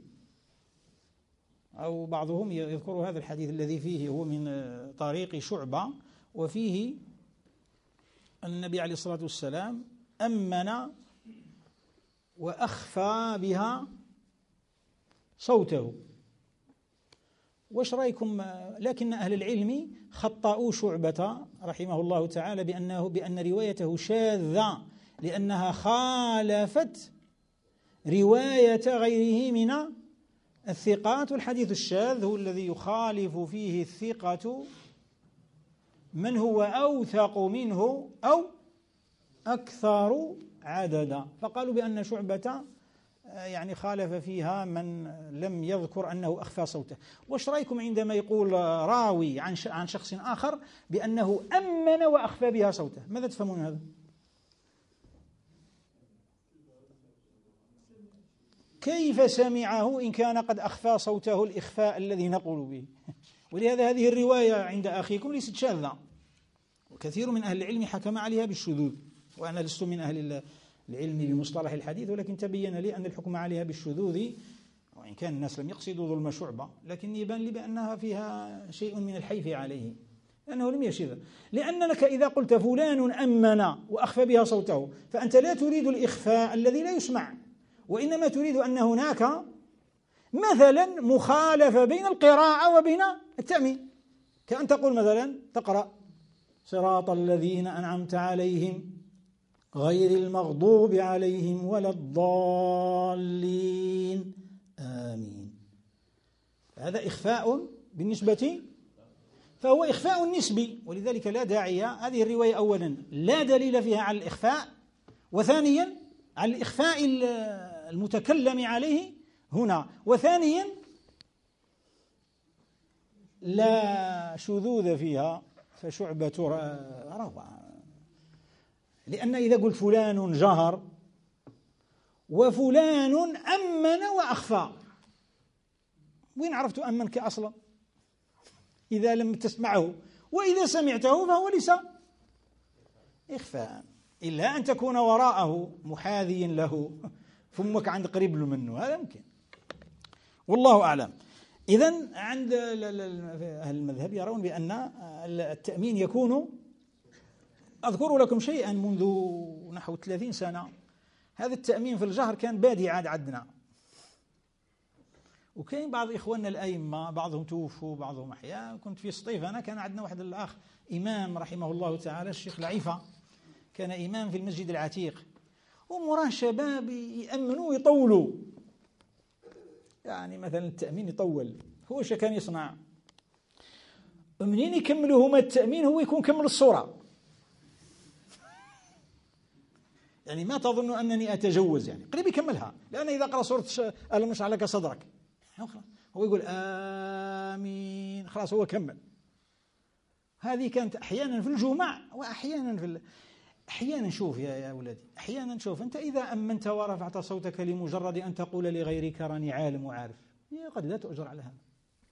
S1: أو بعضهم يذكر هذا الحديث الذي فيه هو من طريق شعبة، وفيه النبي عليه الصلاة والسلام أمن وأخفى بها صوته، واش رأيكم؟ لكن أهل العلم خطأوا شعبة رحمه الله تعالى بأن روايته شاذة لأنها خالفت رواية غيره من الثقات، والحديث الشاذ هو الذي يخالف فيه الثقة من هو أوثق منه أو أكثر عددا، فقالوا بأن شعبة يعني خالف فيها من لم يذكر أنه أخفى صوته. واش رأيكم عندما يقول راوي عن شخص آخر بأنه أمن وأخفى بها صوته؟ ماذا تفهمون هذا؟ كيف سمعه إن كان قد أخفى صوته الإخفاء الذي نقول به؟ ولهذا هذه الرواية عند أخيكم ليست شاذة، وكثير من أهل العلم حكم عليها بالشذوذ، وأنا لست من أهل العلم بمصطلح الحديث، ولكن تبين لي أن الحكم عليها بالشذوذ، وإن كان الناس لم يقصدوا ظلم شعبة، لكن يبان لي بأنها فيها شيء من الحيف عليه، لأنه لم يشذ. لأنك إذا قلت فلان أمن وأخفى بها صوته فأنت لا تريد الإخفاء الذي لا يسمع، وإنما تريد أن هناك مثلا مخالفة بين القراءة وبين التأمين، كأن تقول مثلا تقرأ صراط الذين أنعمت عليهم غير المغضوب عليهم ولا الضالين آمين، هذا إخفاء بالنسبة، فهو إخفاء نسبي، ولذلك لا داعي. هذه الرواية أولا لا دليل فيها على الإخفاء، وثانيا على الإخفاء المتكلم عليه هنا، وثانيا لا شذوذ فيها، فشعبة روعة. لأن إذا قلت فلان جهر وفلان أمن وأخفى، وين عرفت أمنك أصلا إذا لم تسمعه؟ وإذا سمعته فهو ليس إخفاء، إلا أن تكون وراءه محاذيا له، فمك عند قريب منه، هذا ممكن، والله أعلم. إذن عند أهل المذهب يرون بأن التأمين يكون، أذكر لكم شيئا منذ نحو 30 سنة، هذا التأمين في الجهر كان بادي عاد عندنا، وكاين بعض إخواننا الأئمة بعضهم توفوا بعضهم أحياء. كنت في سطيف أنا، كان عندنا واحد الأخ إمام رحمه الله تعالى الشيخ العيفة، كان إمام في المسجد العتيق، ومراه شباب يأمنوا ويطولوا، يعني مثلا التأمين يطول، هو ايش كان يصنع؟ منين يكملوا هما التأمين هو يكون كمل الصورة، يعني ما تظن أنني أتجوز، يعني قريب يكملها، لأن إذا قرأ سورة ألم نشرح لك صدرك هو يقول آمين، خلاص هو كمل. هذه كانت أحيانا في الجمعة، وأحيانا أحيانا شوف يا أولادي، أحيانا شوف أنت إذا أمنت ورفعت صوتك لمجرد أن تقول لغيرك راني عالم وعارف، قد لا تؤجر على هذا.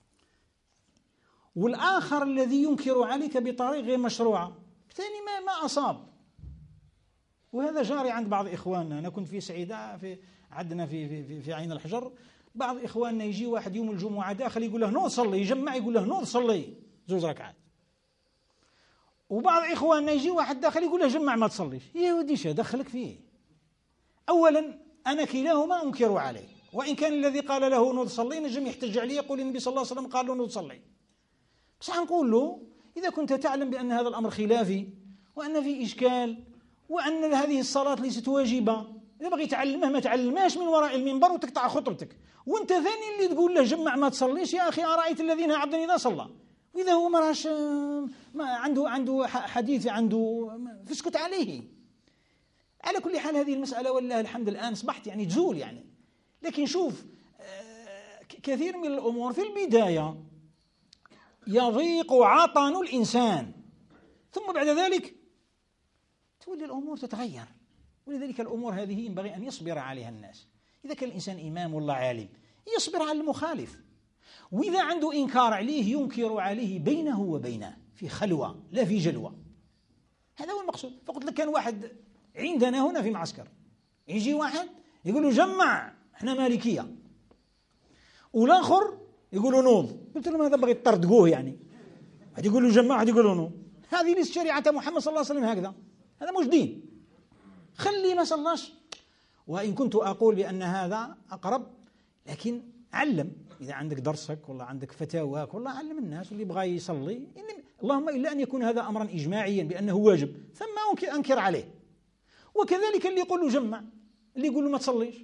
S1: والآخر الذي ينكر عليك بطريقة غير مشروعة بالتالي ما أصاب، وهذا جاري عند بعض إخواننا. أنا كنت في سعيدة عندنا في عين الحجر، بعض إخواننا يجي واحد يوم الجمعة داخل يقول له نوض صلي، يجمع يقول له نوض صلي 2 ركعات، وبعض إخواننا يجي واحد داخل يقول له جمع ما تصليش. يا ودي شو دخلك فيه؟ أولا أنا كلاهما أنكر عليه، وإن كان الذي قال له نوض صلي نجم يحتج عليه يقول النبي صلى الله عليه وسلم قال له نوض صلي، بس نقول له إذا كنت تعلم بأن هذا الأمر خلافي وأن فيه إشكال وأن هذه الصلاة ليست واجبة، إذا بغي تعلمه ما تعلمهاش من وراء المنبر وتقطع خطبتك، وأنت ثاني اللي تقول له جمع ما تصليش. يا أخي أرأيت الذين عبدا إذا صلى، وإذا هو ما راش عنده حديث عنده فاسكت عليه. على كل حال هذه المسألة والله الحمد الآن أصبحت يعني تزول يعني. لكن شوف كثير من الأمور في البداية يضيق عطن الإنسان، ثم بعد ذلك تولي الأمور تتغير. ولذلك الأمور هذه ينبغي أن يصبر عليها الناس. إذا كان الإنسان إمام والله عالم يصبر على المخالف، وإذا عنده إنكار عليه ينكر عليه بينه وبينه في خلوة لا في جلوة، هذا هو المقصود. فقلت لك كان واحد عندنا هنا في معسكر يجي واحد يقول له جمع احنا مالكية، والآخر يقول له نوض. قلت له هذا بغي تطردقوه يعني، واحد يقول له جمع واحد يقول له نوض. هذه ليست شريعة محمد صلى الله عليه وسلم، هكذا هذا مش دين. خلي ما صلاش، وإن كنت أقول بأن هذا أقرب، لكن علم إذا عندك درسك ولا عندك فتاواك ولا علم الناس، واللي بغى يصلي اللهم إلا أن يكون هذا أمرا إجماعيا بأنه واجب ثم أنكر عليه. وكذلك اللي يقول له جمع، اللي يقول له ما تصليش.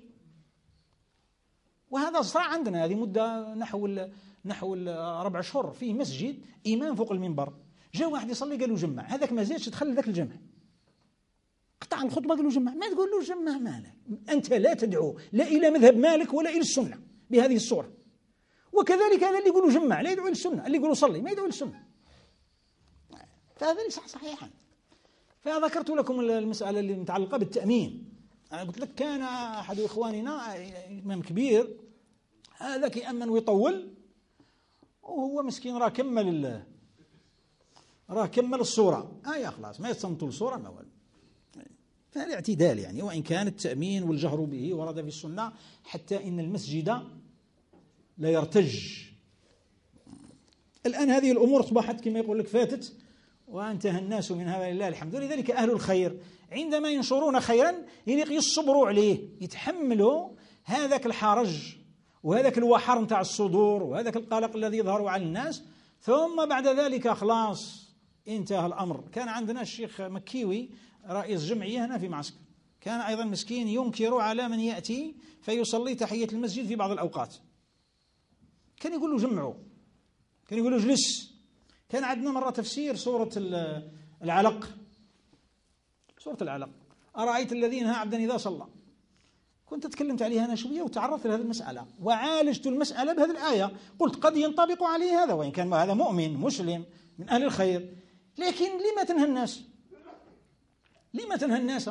S1: وهذا صار عندنا هذه مدة نحو 4 أشهر فيه مسجد إمام فوق المنبر، جاء واحد يصلي قال له جمع، هذاك ما زادش دخل ذاك الجمع، قطع الخطبة قال له جمع. ما تقول له جمع مالك، أنت لا تدعو لا إلى مذهب مالك ولا إلى السنة بهذه الصورة. وكذلك هذا اللي يقول له جمع لا يدعو إلى السنة، اللي يقول له صلي ما يدعو إلى السنة، فهذا ليس صحيحا. فذكرت لكم المسألة اللي متعلقة بالتأمين. أنا قلت لك كان أحد إخواننا إمام كبير هذاك يأمن ويطول، وهو مسكين راه كمل الصورة، يا خلاص ما يتصنتوا الصورة ما والو. فهذا اعتدال يعني، وإن كان التأمين والجهر به ورد في السنة حتى إن المسجد لا يرتج. الآن هذه الأمور أصبحت كما يقول لك فاتت وانتهى الناس من هذا لله الحمد. لذلك أهل الخير عندما ينشرون خيرا يليق يصبروا عليه، يتحملوا هذاك الحرج وهذاك الوحر نتاع الصدور وهذاك القلق الذي يظهر على الناس، ثم بعد ذلك خلاص انتهى الأمر. كان عندنا الشيخ مكيوي رئيس جمعية هنا في معسكر، كان أيضا مسكين ينكر على من يأتي فيصلي تحية المسجد في بعض الأوقات، كان يقول له جمعوا، كان يقول له اجلس. كان عندنا مرة تفسير سورة العلق، سورة العلق، أرأيت الذي ينهى عبدا إذا صلى. كنت تكلمت عليها أنا شوية وتعرضت لهذه المسألة وعالجت المسألة بهذه الآية، قلت قد ينطبق عليه هذا وإن كان هذا مؤمن مسلم من أهل الخير، لكن لما تنهى الناس؟ لما تنهى الناس؟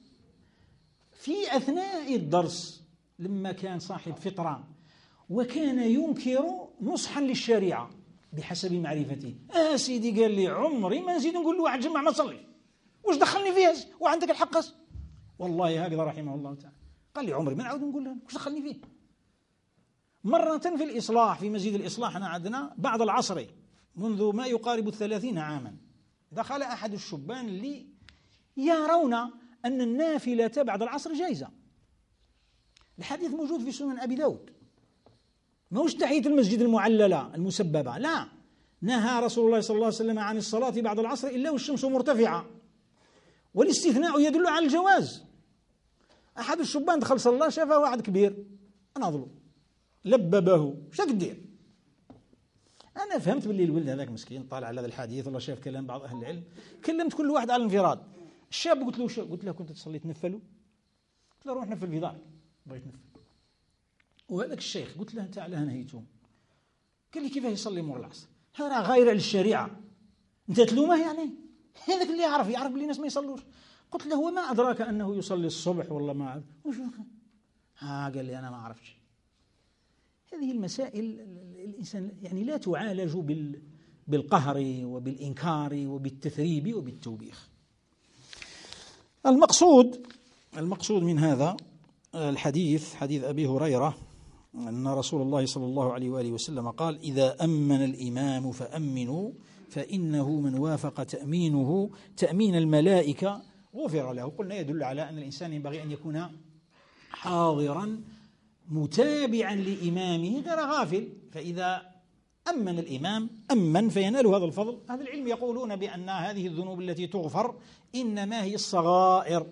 S1: في أثناء الدرس لما كان صاحب فطرة وكان ينكر نصحا للشريعة بحسب معرفته، سيدي قال لي عمري ما نزيد نقول له واحد جمع ما تصلي، واش دخلني فيها وعندك الحق؟ والله هكذا رحمه الله تعالى قال لي عمري ما نعود نقول له واش دخلني فيه. مرة في الإصلاح في مسجد الإصلاح أنا عندنا بعد العصر منذ ما يقارب 30 عاما، دخل أحد الشبان اللي يرون أن النافلة بعد العصر جائزة. الحديث موجود في سنن أبي داود، موش تحية المسجد المعللة المسببة، لا، نهى رسول الله صلى الله عليه وسلم عن الصلاة بعد العصر إلا والشمس مرتفعة، والاستثناء يدل على الجواز. أحد الشبان دخل صلى، شافه واحد كبير ناظله لببه، شاك دير؟ أنا فهمت باللي الولد هذاك مسكين طالع على هذا الحديث ولا شاف كلام بعض أهل العلم، كلمت كل واحد على الانفراد. الشاب قلت له كنت تصلي تنفلوا؟ قلت له روح نفل في دارك، بغيت نفل. وهذاك الشيخ قلت له أنت على نهيتهم؟ قال لي كيفاه يصلي مور العصر؟ هذا غير للشريعة، أنت تلومه يعني؟ هذاك اللي يعرف بلي الناس ما يصلوش. قلت له وما أدراك أنه يصلي الصبح والله ما قال لي أنا ما أعرفش. هذه المسائل الإنسان يعني لا تعالج بالقهر وبالإنكار وبالتثريب وبالتوبيخ. المقصود من هذا الحديث حديث أبي هريرة أن رسول الله صلى الله عليه وآله وسلم قال إذا أمن الإمام فأمنوا فإنه من وافق تأمينه تأمين الملائكة غفر له. قلنا يدل على أن الإنسان ينبغي أن يكون حاضرا متابعا لإمامه غير غافل، فإذا أمن الإمام أمن فينال هذا الفضل. أهل العلم يقولون بأن هذه الذنوب التي تغفر إنما هي الصغائر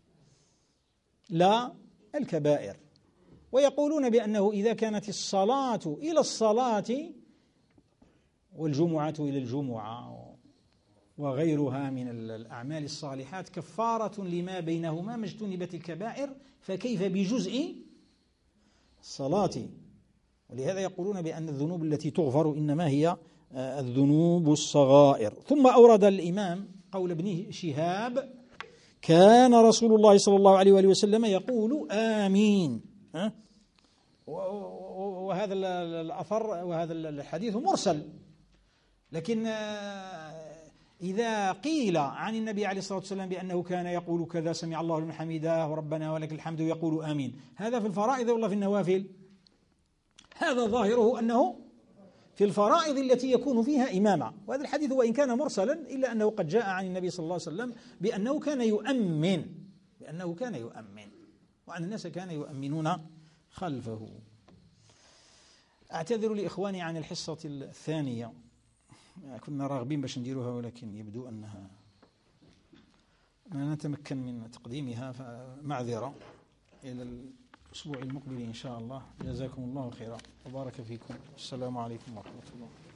S1: لا الكبائر، ويقولون بأنه إذا كانت الصلاة إلى الصلاة والجمعة إلى الجمعة وغيرها من الأعمال الصالحات كفارة لما بينهما ما اجتنبت الكبائر، فكيف بجزء الصلاة؟ ولهذا يقولون بأن الذنوب التي تغفر إنما هي الذنوب الصغائر. ثم أورد الإمام قول ابن شهاب كان رسول الله صلى الله عليه وآله وسلم يقول آمين. وهذا الأثر وهذا الحديث مرسل، لكن إذا قيل عن النبي عليه الصلاة والسلام بأنه كان يقول كذا سمع الله لمن حمده وربنا ولك الحمد يقول آمين، هذا في الفرائض ولا في النوافل؟ هذا ظاهره أنه في الفرائض التي يكون فيها إماما. وهذا الحديث وإن كان مرسلا إلا أنه قد جاء عن النبي صلى الله عليه وسلم بأنه كان يؤمن وأن الناس كانوا يؤمنون خلفه. أعتذر لإخواني عن الحصة الثانية، كنا راغبين باش نديروها ولكن يبدو أنها ما نتمكن من تقديمها، فمعذرة. إلى الأسبوع المقبل إن شاء الله. جزاكم الله خيرا وبارك فيكم. السلام عليكم ورحمة الله.